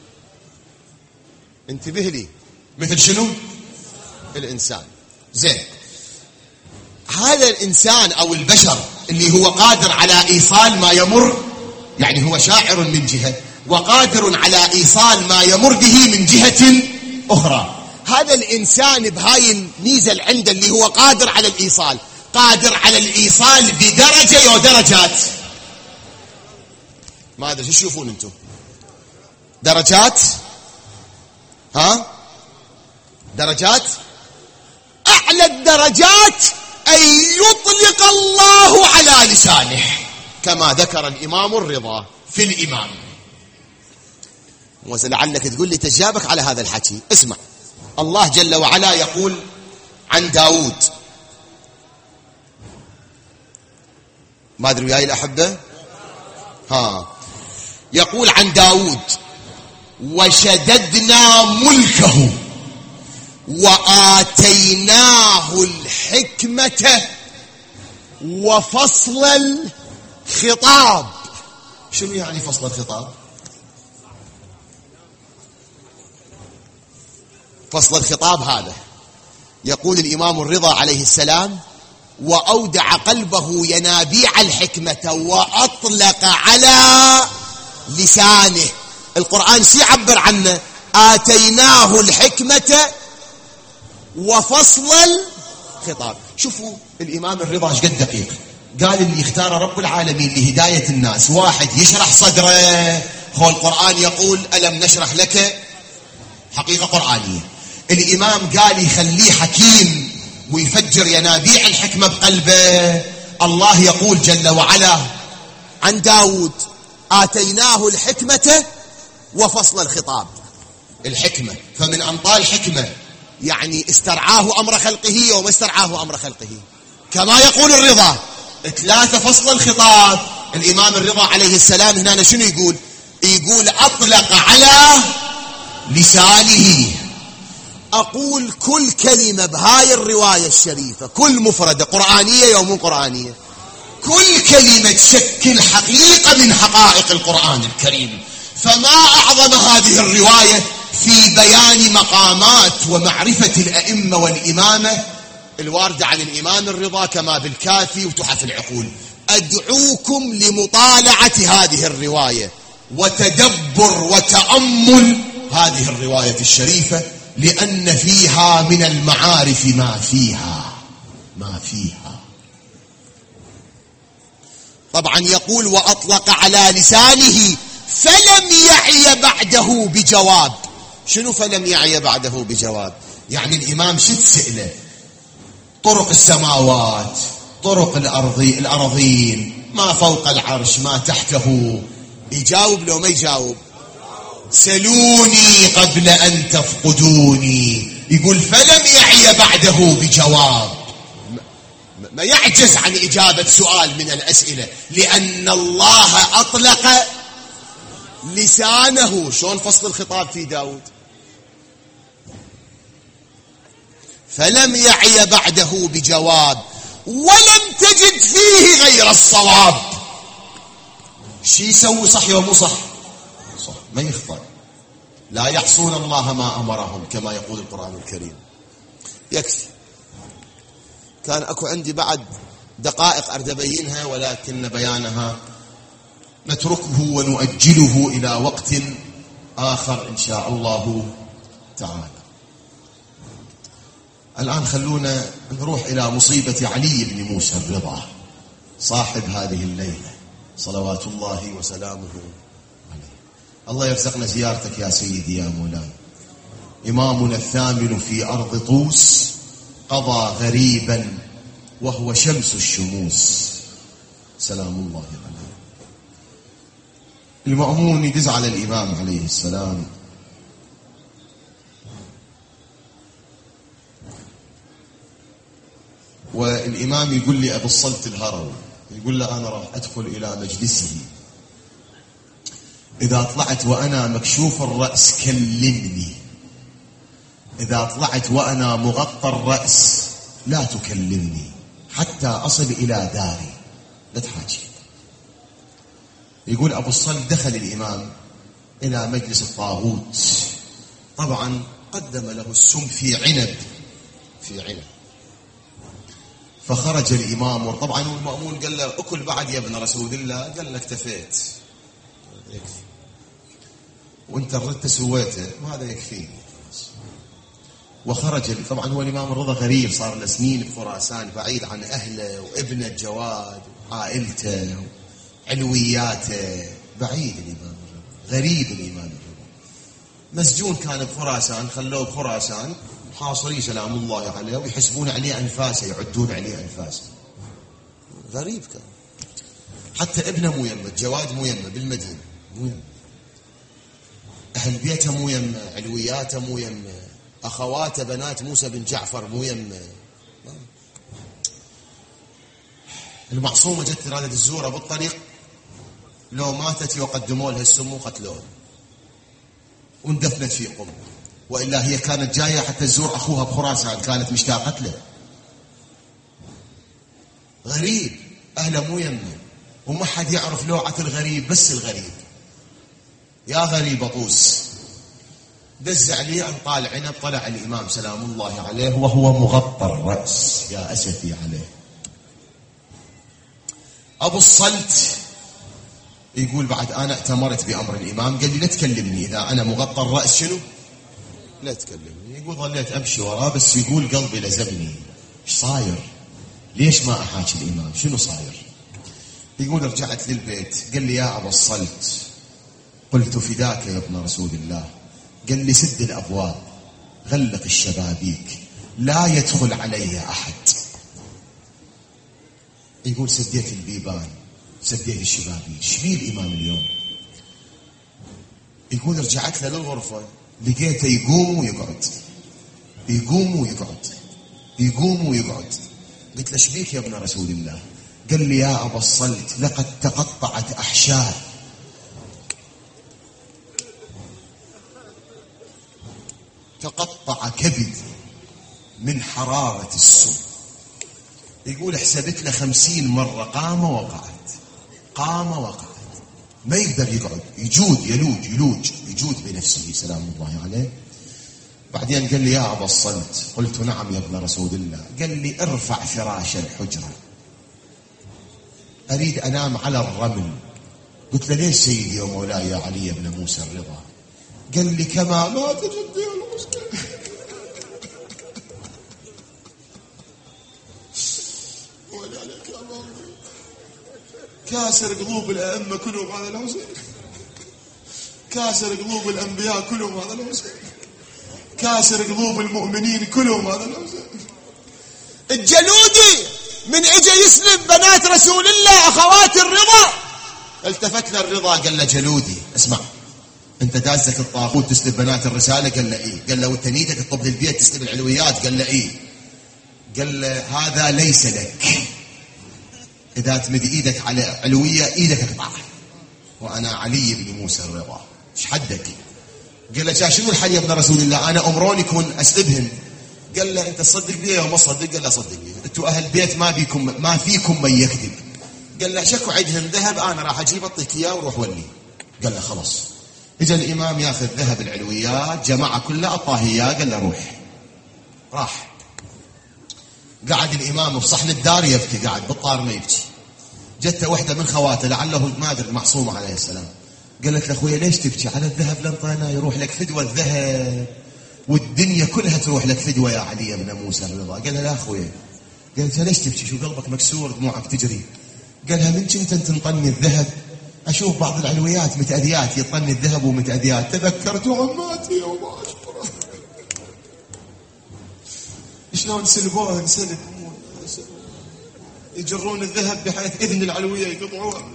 انتبه لي. مثل شنو؟ الإنسان. زين، هذا الإنسان أو البشر اللي هو قادر على إيصال ما يمر، يعني هو شاعر من جهة وقادر على إيصال ما يمر به من جهة أخرى. هذا الإنسان بهاي الميزة عنده اللي هو قادر على الإيصال، قادر على الإيصال بدرجة ودرجات. ما أدري شو تشوفون أنتم؟ درجات؟ درجات. أعلى الدرجات أن يطلق الله على لسانه، كما ذكر الإمام الرضا في الإمام. ولعلك تقول لي تجابك على هذا الحكي. اسمع، الله جل وعلا يقول عن داود، ما أدري وياي الأحبة، يقول عن داود: وشددنا ملكه وآتيناه الحكمة وفصل الخطاب. شنو يعني فصل الخطاب؟ فصل الخطاب هذا يقول الإمام الرضا عليه السلام: وأودع قلبه ينابيع الحكمة وأطلق على لسانه. القرآن سيعبر عنه: آتيناه الحكمة وفصل الخطاب. شوفوا الإمام الرضا ايش قد دقيق، قال اللي اختار رب العالمين لهداية الناس واحد يشرح صدره. هو القرآن يقول: ألم نشرح لك، حقيقة قرآنية. الإمام قال يخليه حكيم ويفجر ينابيع الحكمة بقلبه. الله يقول جل وعلا عن داود: آتيناه الحكمة وفصل الخطاب. الحكمة، فمن أنطال الحكمة يعني استرعاه أمر خلقه وما استرعاه أمر خلقه. كما يقول الرضا 3 فصل الخطاب. الإمام الرضا عليه السلام هنا شنو يقول؟ يقول: أطلق على لسانه. أقول كل كلمة بهاي الرواية الشريفة، كل مفردة قرآنية يوم قرآنية، كل كلمة تشكل حقيقة من حقائق القرآن الكريم. فما أعظم هذه الرواية في بيان مقامات ومعرفة الأئمة والإمامة الواردة عن الإمام الرضا كما بالكافي وتحف العقول. أدعوكم لمطالعة هذه الرواية وتدبر وتأمل هذه الرواية الشريفة، لأن فيها من المعارف ما فيها. طبعا يقول: وأطلق على لسانه فلم يعي بعده بجواب. شنو فلم يعي بعده بجواب؟ يعني الإمام شو تسأله؟ طرق السماوات، طرق الأرضين، ما فوق العرش، ما تحته، يجاوب لو ما يجاوب؟ سلوني قبل أن تفقدوني. يقول فلم يعي بعده بجواب، ما يعجز عن إجابة سؤال من الأسئلة، لأن الله أطلق لسانه. شلون فصل الخطاب في داود؟ فلم يعي بعده بجواب ولم تجد فيه غير الصواب. شي يسوي صح ومو صح؟ صح، ما يخطئ. لا يعصون الله ما أمرهم كما يقول القرآن الكريم. يكفي. كان أكو عندي بعد دقائق أريد أبينها، ولكن بيانها نتركه ونؤجله إلى وقت آخر إن شاء الله تعالى. الآن خلونا نروح إلى مصيبة علي بن موسى الرضا صاحب هذه الليلة صلوات الله وسلامه عليه. الله يرزقنا زيارتك يا سيدي يا مولاي. إمامنا الثامن في أرض طوس قضى غريبا وهو شمس الشموس سلام الله عليه. المأمون يدز على الإمام عليه السلام، والإمام يقول لي أبو الصلت الهروي، يقول له أنا راح أدخل إلى مجلسه، إذا طلعت وأنا مكشوف الرأس كلمني، إذا طلعت وأنا مغطى الرأس لا تكلمني حتى أصل إلى داري، لا تحاجي. يقول أبو الصلت دخل الإمام إلى مجلس الطاغوت، طبعا قدم له السم في عنب، فخرج الإمام، طبعا المأمون قال له أكل بعد يا ابن رسول الله، قال له اكتفيت يكفي، وانت ردت سويته وهذا يكفيني. وخرج، طبعا هو الإمام الرضا غريب، صار له سنين بخراسان بعيد عن أهله وابنه جواد وعائلته علوياته، بعيد الإمام الرضا، غريب الإمام الرضا، مسجون كان بخراسان، خلوه بخراسان حاصري سلام الله عليه، ويحسبون عليه أنفاسه، يعدون عليه أنفاسه، غريب كان. حتى ابنه مو يمه، جواد مو يمه بالمدينة، مو يمه، أهل بيته مو يمه، علوياته مو يمه، أخوات بنات موسى بن جعفر مو يمه. المعصومة جت ترادت الزورة بالطريق، لو ماتت وقدموا لها السم وقتلوها واندفنت في قم، وإلا هي كانت جاية حتى تزور أخوها بخراسان، كانت مشتاقة له. غريب أهله مو يمه، وما حد يعرف لوعة الغريب، بس الغريب. يا غريب أطوس، دز عليه عن طالع عنب. طلع الإمام سلام الله عليه وهو مغطى الرأس، يا أسفي عليه. أبو الصلت يقول بعد أنا ائتمرت بأمر الإمام، قال لي لا تكلمني إذا أنا مغطى الرأس، شنو؟ لا تكلمني. يقول ظليت أمشي وراه، بس يقول قلبي لزمني، إيش صاير؟ ليش ما أحاكي الإمام؟ شنو صاير؟ يقول رجعت للبيت، قال لي يا أبو الصلت، قلت فداك يا ابن رسول الله، قال لي سد الأبواب، غلق الشبابيك، لا يدخل علي أحد. يقول سديت البيبان، سديت الشبابيك، شبيه الإمام اليوم؟ يقول رجعت له للغرفة، لقيته يقوم ويقعد، يقوم ويقعد، يقوم ويقعد. قلت له شبيك يا ابن رسول الله؟ قال لي يا أبا الصلت، لقد تقطعت أحشاء، تقطع كبد من حرارة السم. يقول حسبت له 50 مرة قام وقعد، قام وقعد، ما يقدر يقعد، يجود يلوج يجود بنفسه سلام الله عليه. بعدين قال لي يا أبا الصلت، قلت نعم يا ابن رسول الله. قال لي ارفع فراش الحجرة، أريد أنام على الرمل. قلت له ليش سيدي ومولاي يا علي بن موسى الرضا؟ قال لي كما مات جدي الحسين. ولذلك يا الله كاسر قلوب الأئمة كلهم هذا الحسين، كاسر قلوب الأنبياء كلهم هذا الحسين، كاسر قلوب المؤمنين كلهم هذا الحسين. الجلودي من اجى يسلم بنات رسول الله اخوات الرضا، التفت له الرضا قال له جلودي اسمع، انت دازك الطاغوت تسلم بنات الرساله؟ قال له ايه. قال له وانت نيتك تطب للبيت تسلم العلويات؟ قال له ايه. قال له هذا ليس لك، اذا تمد ايدك على علويه ايدك اقطعها، وانا علي بن موسى الرضا، ايش حدك؟ قال له شنو الحل يا ابن رسول الله؟ انا امروني كن اسلبهن. قال له انت تصدق بي وما تصدق؟ قال له صدق بي، انتوا اهل بيت ما فيكم من يكذب. قال له شكو عندهم ذهب، انا راح اجيب اعطيك اياه وروح ولي. قال له خلاص. اجى الامام ياخذ ذهب العلويات، جماعه كلها اعطاه اياه، قال له روح. راح قعد الامام بصحن الدار يبكي، قاعد بالطار ما يبكي. جته واحده من خواته لعله ما ادري المعصومه عليه السلام، قالت له اخويا ليش تبكي على الذهب اللي انطيناه؟ يروح لك فدوه الذهب والدنيا كلها تروح لك فدوه يا علي بن موسى الرضا. قال لها لا اخويا. قالت لها ليش تبكي؟ شو قلبك مكسور دموعك تجري؟ قالها من كنت انت تنطني الذهب اشوف بعض العلويات متاذيات يطني الذهب ومتاذيات، تذكرت عماتي وما اشكره شلون سلبوها سلب، يجرون الذهب بحيث اذن العلويه يقطعوها.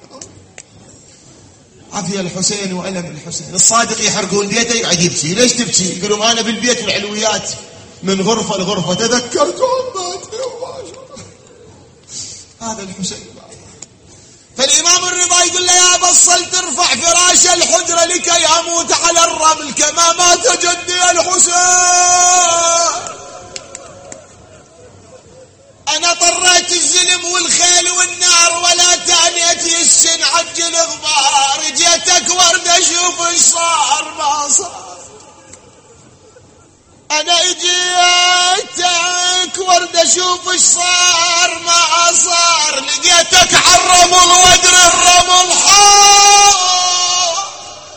عافية الحسين وألم الحسين. الصادق يحرقون بيته يقعد يبكي. ليش تبكي؟ يقولون أنا بالبيت والعلويات من غرفة لغرفة تذكرت عماتي وما اشكره. هذا الحسين. فالإمام الرضا يقول له يا أبا الصلت ارفع فراش الحجرة لكي أموت على الرمل كما مات جدي الحسين. أنا طريت الزلم والخيل والنار ولا تعنيتي السن عجل غبار، جيتك ورد أشوف ايش صار ما صار. أنا جيتك ورد أشوف ايش صار ما صار، لقيتك عالرمل وادري الرمل حار.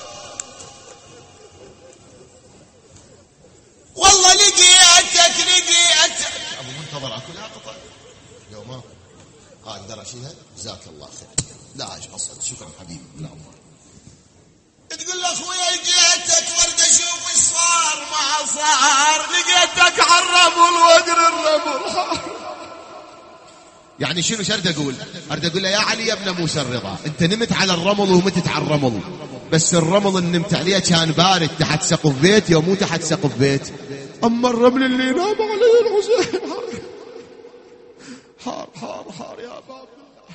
والله لقيتك أبو منتظر أكلها قطع يوم أقدر أشيلها. جزاك الله خير. لا أصل شكرا حبيبي. لا الله تقول له أخويا جيتك ورد أشوف ايش صار ما صار، لقيتك عالرمل وادري الرمل حار. يعني شنو شرد أقول؟ أرد أقول له يا علي يا ابن موسى الرضا، أنت نمت على الرمل ومتت على الرمل، بس الرمل اللي نمت عليه كان بارد تحت سقف بيت، يوم مو تحت سقف بيت أما الرمل اللي ينام عليه الحسين حار حار حار يا أبا عبد الله.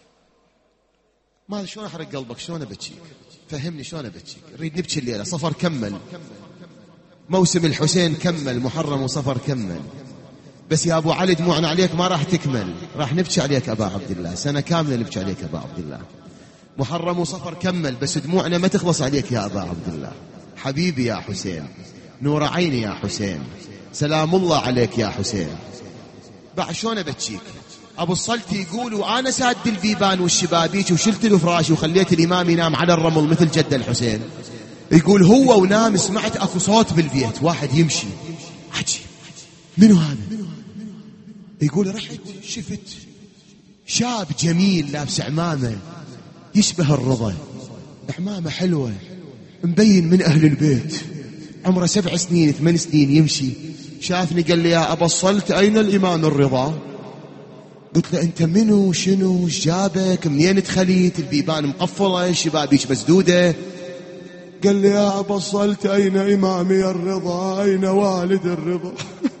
ما شلون أحرق قلبك؟ شلون أبكي؟ فهمني شلون أبكي؟ نريد نبكي الليلة. صفر كمل، موسم الحسين كمل، محرم وصفر كمل، بس يا أبو علي دموعنا عليك ما راح تكمل، راح نبكي عليك أبا عبد الله، سنة كاملة نبكي عليك أبا عبد الله. محرم وصفر كمل، بس دموعنا ما تخلص عليك يا أبا عبد الله. حبيبي يا حسين، نور عيني يا حسين، سلام الله عليك يا حسين. بعد شلون أبكيك؟ أبو الصلت يقول وأنا ساد البيبان والشبابيك وشلت الفراش وخليت الإمام ينام على الرمل مثل جد الحسين. يقول هو ونام سمعت أكو صوت بالبيت، واحد يمشي. عجيب، منو هذا؟ يقول رحت شفت شاب جميل لابس عمامة يشبه الرضا، عمامة حلوة مبين من أهل البيت، عمره 7 سنين 8 سنين يمشي. شافني قال لي يا أبا الصلت أين الإمام الرضا؟ قلت له أنت منو شنو جابك منين دخليت؟ البيبان مقفلة الشبابيك مسدودة. قال لي يا أبا الصلت أين إمامي الرضا؟ أين والد الرضا؟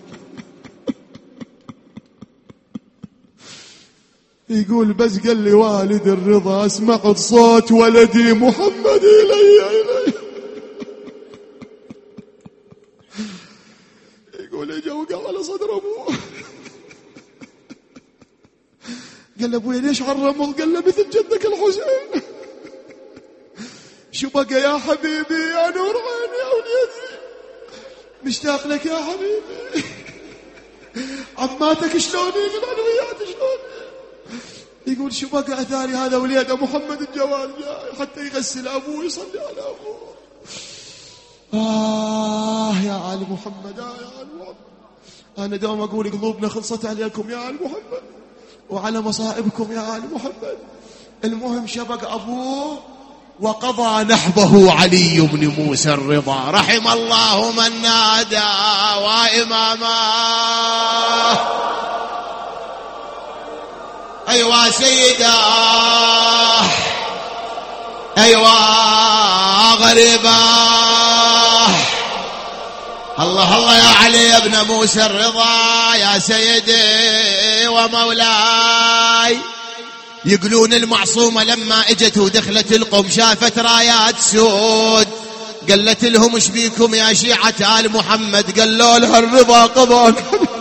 يقول بس قال لي والد الرضا سمعت صوت ولدي محمد إلي. يقول اجا وقع على صدر أبوه. قال له أبوي ليش على الرمل؟ قال له مثل جدك الحسين. شو بقى يا حبيبي يا نور عيني يا وليدي، مشتاق لك يا حبيبي. عماتك شلون العنويات شلون؟ يقول شو بقى أثاري هذا وليد محمد الجواد جاي حتى يغسل أبوه ويصلي على أبوه. يا آل محمد، يا آل محمد، أنا دوم أقول قلوبنا خلصت عليكم يا آل محمد وعلى مصائبكم يا آل محمد. المهم شبق أبوه وقضى نحبه علي بن موسى الرضا. رحم الله من نادى وإمامه. أيوا سيدا، أيوا غريبا. الله الله يا علي بن موسى الرضا يا سيدي ومولاي. يقولون المعصومة لما اجت ودخلت القوم شافت رايات سود، قالت لهم ايش بيكم يا شيعة آل محمد؟ قالوا لها الرضا قضى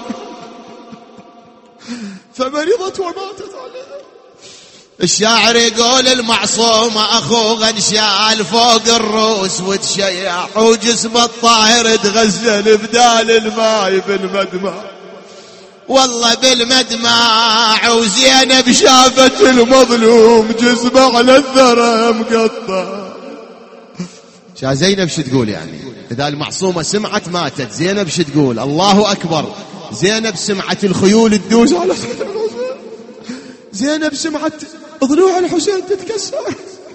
فمرضت وماتت عليها. الشاعر يقول المعصومة أخوها انشال فوق الروس وتشيح وجسم الطاهر تغسل بدال الماء بالمدمع، والله بالمدمع. وزينب شافت المظلوم جسمه على الثرى مقطع. شا زينب شو تقول يعني؟ إذا المعصومة سمعت ماتت، زينب شو تقول؟ الله أكبر. زينب سمعت الخيول تدوس على الحسين، زينب سمعت ضلوع الحسين تتكسر.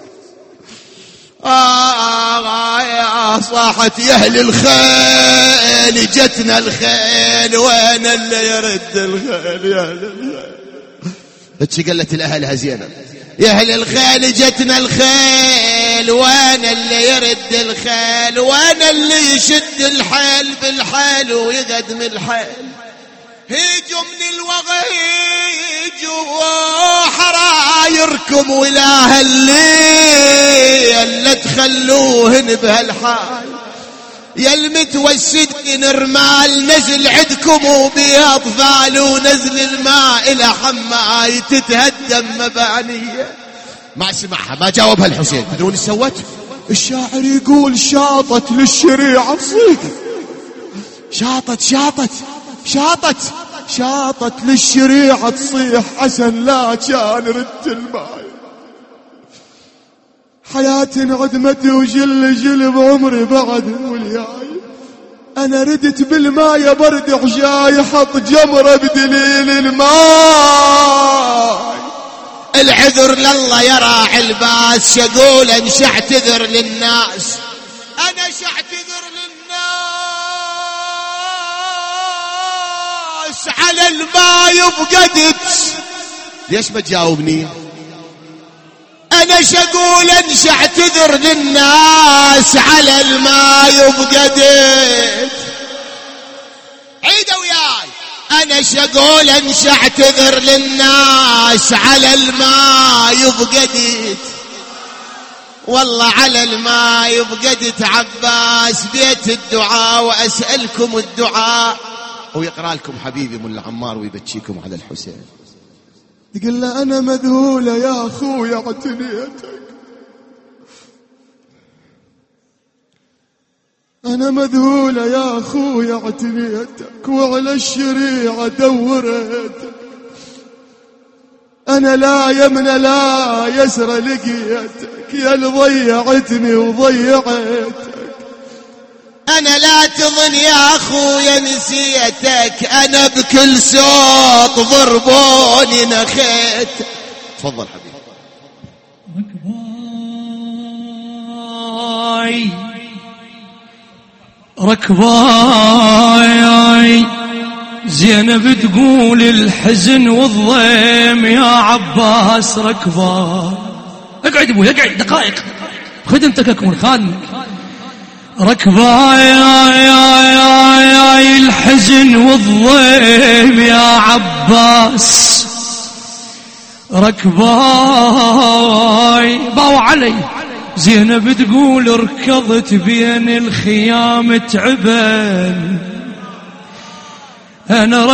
صاحت يا أهل الخيل جتنا الخيل وين اللي يرد الخيل يا أهل الخيل. هتش قالت لأهلها زينب يا أهل الخيل جتنا الخيل وين اللي يرد الخيل، وين اللي يشد الحيل بالحيل ويقدم الحيل. هيجوا من الوغيج وحرايركم ولا اللي تخلوهن بهالحال. يا المتوسدين رمال نزل عندكم وبأطفال ونزل الماء إلى حماي تتهدم مبانية. ما سمعها، ما جاوبها الحسين. تدرون ايش سوت؟ الشاعر يقول شاطت للشريعة تصيح. شاطت للشريعة تصيح. حسن لا كان رد الماي. حياتي انعدمت وجل بعمري بعد ولياي. انا ردت بالماء برد عشاي حط جمرة بدليل الماي. العذر لله يا راعي الباس، شقول انش اعتذر للناس. انا شاعتذر للناس على الماء بقدت. ليش ما تجاوبني؟ انا شقول انش اعتذر للناس على الماء بقدت. أنا شقول أنش أعتذر للناس على الماء يفقدت، والله على الماء يفقدت عباس بيت الدعاء وأسألكم الدعاء. ويقرأ لكم حبيبي ملا عمار ويبتشيكم على الحسين. يقول له أنا مذهولة يا أخوي اعتنيتك، أنا مذهولة يا أخوي اعتنيتك، وعلى الشريعة دورتك، أنا لا يمن لا يسر لقيتك، يا اللي ضيعتني وضيعتك، أنا لا تظن يا أخويا نسيتك، أنا بكل صوت ضربوني نخيت. تفضل حبيبي. ركباي زينب تقول الحزن والضيم يا عباس ركباي. اقعد ابوي اقعد دقائق خدمتك اكون خادمك. ركباي الحزن والضيم يا عباس ركباي. باو علي زينب تقول ركضت بين الخيام تعبان، انا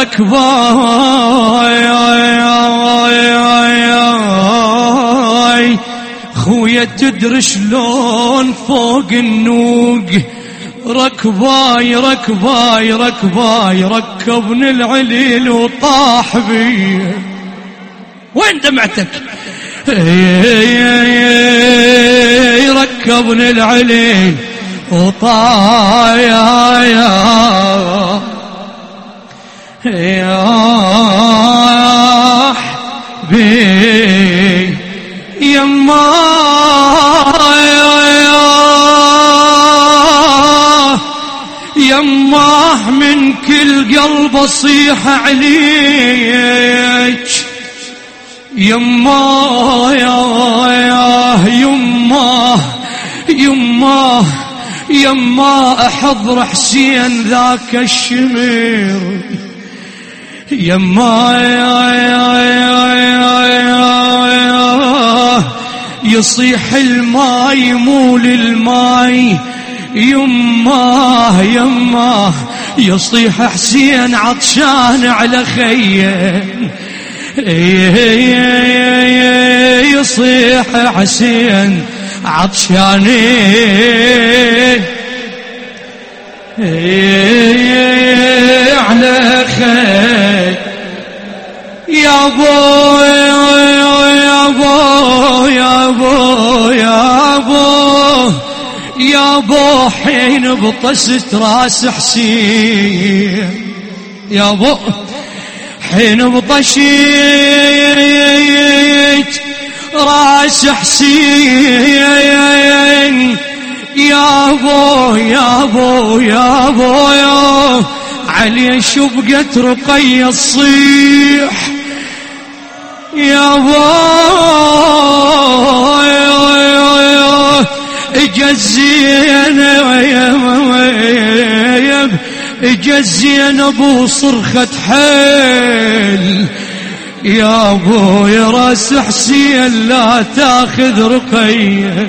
ركباي خويا تدري شلون فوق النوق، ركباي ركباي ركباي ركبني العليل وطاح بي. وين دمعتك؟ ركبني العليل وطاح بي يما يماه من كل قلب اصيح عليك، يما يما يما احضر حسين ذاك الشمير، يما يصيح الماي يمول الماي، يما يصيح حسين عطشان على خيم، يصيح حسين عطشان على خيم. يا بو يا بو يا بو يا بو يا بو حين بطست راس حسين، يا بو حين بطشيت راس حسين، يا بو يا بو يا بو يا علي شبقت رقية الصيح، يا بو اجا زينب وصرخت حيل، يا ابو يا راس حسين لا تاخذ رقية،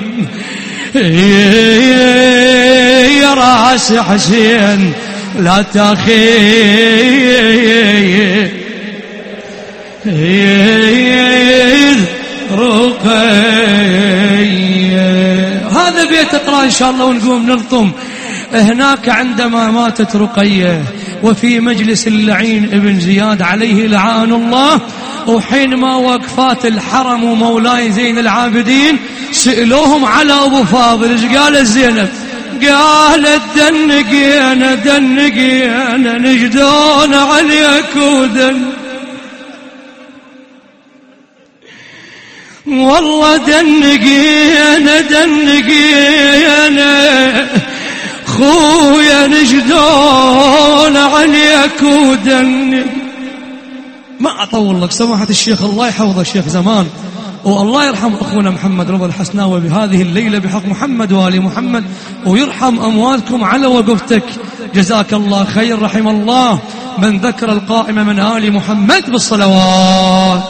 يا راس حسين لا تاخذ رقية. هذا بيت اقرأ ان شاء الله ونقوم نلطم. هناك عندما ماتت رقية وفي مجلس اللعين ابن زياد عليه لعان الله، وحينما وقفات الحرم ومولاي زين العابدين سئلوهم على أبو فاضل، ايش قال زينب؟ قالت دنقينا دنقينا نجدون عليك ودن، والله دنقينا دنقينا خويا نجدون عليك ودنق. ما أطول لك سماحة الشيخ، الله يحفظه الشيخ زمان، والله يرحم أخونا محمد رضا الحسناوي بهذه الليلة بحق محمد وآل محمد، ويرحم أمواتكم على وقفتك. جزاك الله خير. رحم الله من ذكر القائم من آل محمد بالصلوات.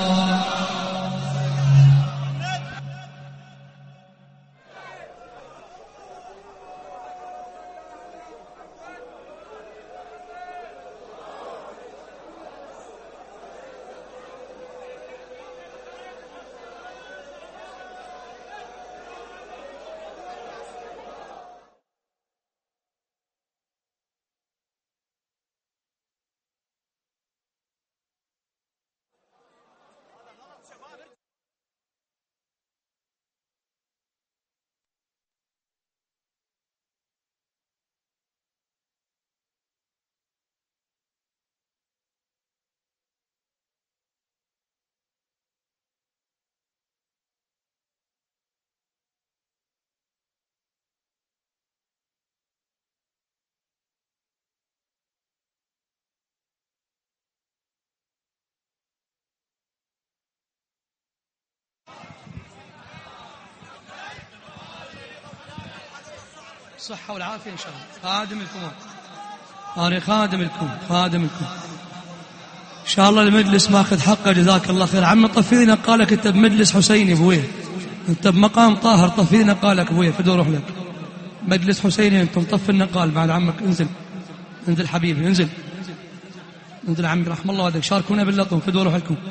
الصحة والعافية إن شاء الله. خادم لكم أنا خادم لكم إن شاء الله. المجلس ماخذ حقه جزاك الله خير. عم طفي لنا قالك أنت بمجلس حسيني بويه، أنت بمقام طاهر. طفي لنا قالك بويه فدو روح لك مجلس حسيني. أنت مطفي النقال بعد عمك. انزل حبيبي انزل عمي رحم الله والدك. شاركونا باللطم فدو روح لكم.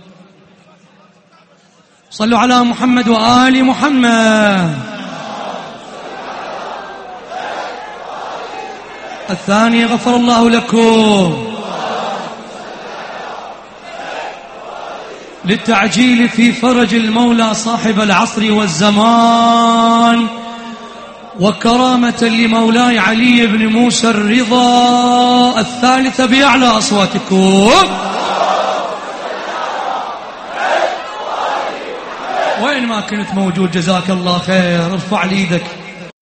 صلوا على محمد وآل محمد. الثاني غفر الله لكم. للتعجيل في فرج المولى صاحب العصر والزمان، وكرامة لمولاي علي بن موسى الرضا. الثالث بأعلى أصواتكم. وين ما كنت موجود جزاك الله خير ارفع لي يدك.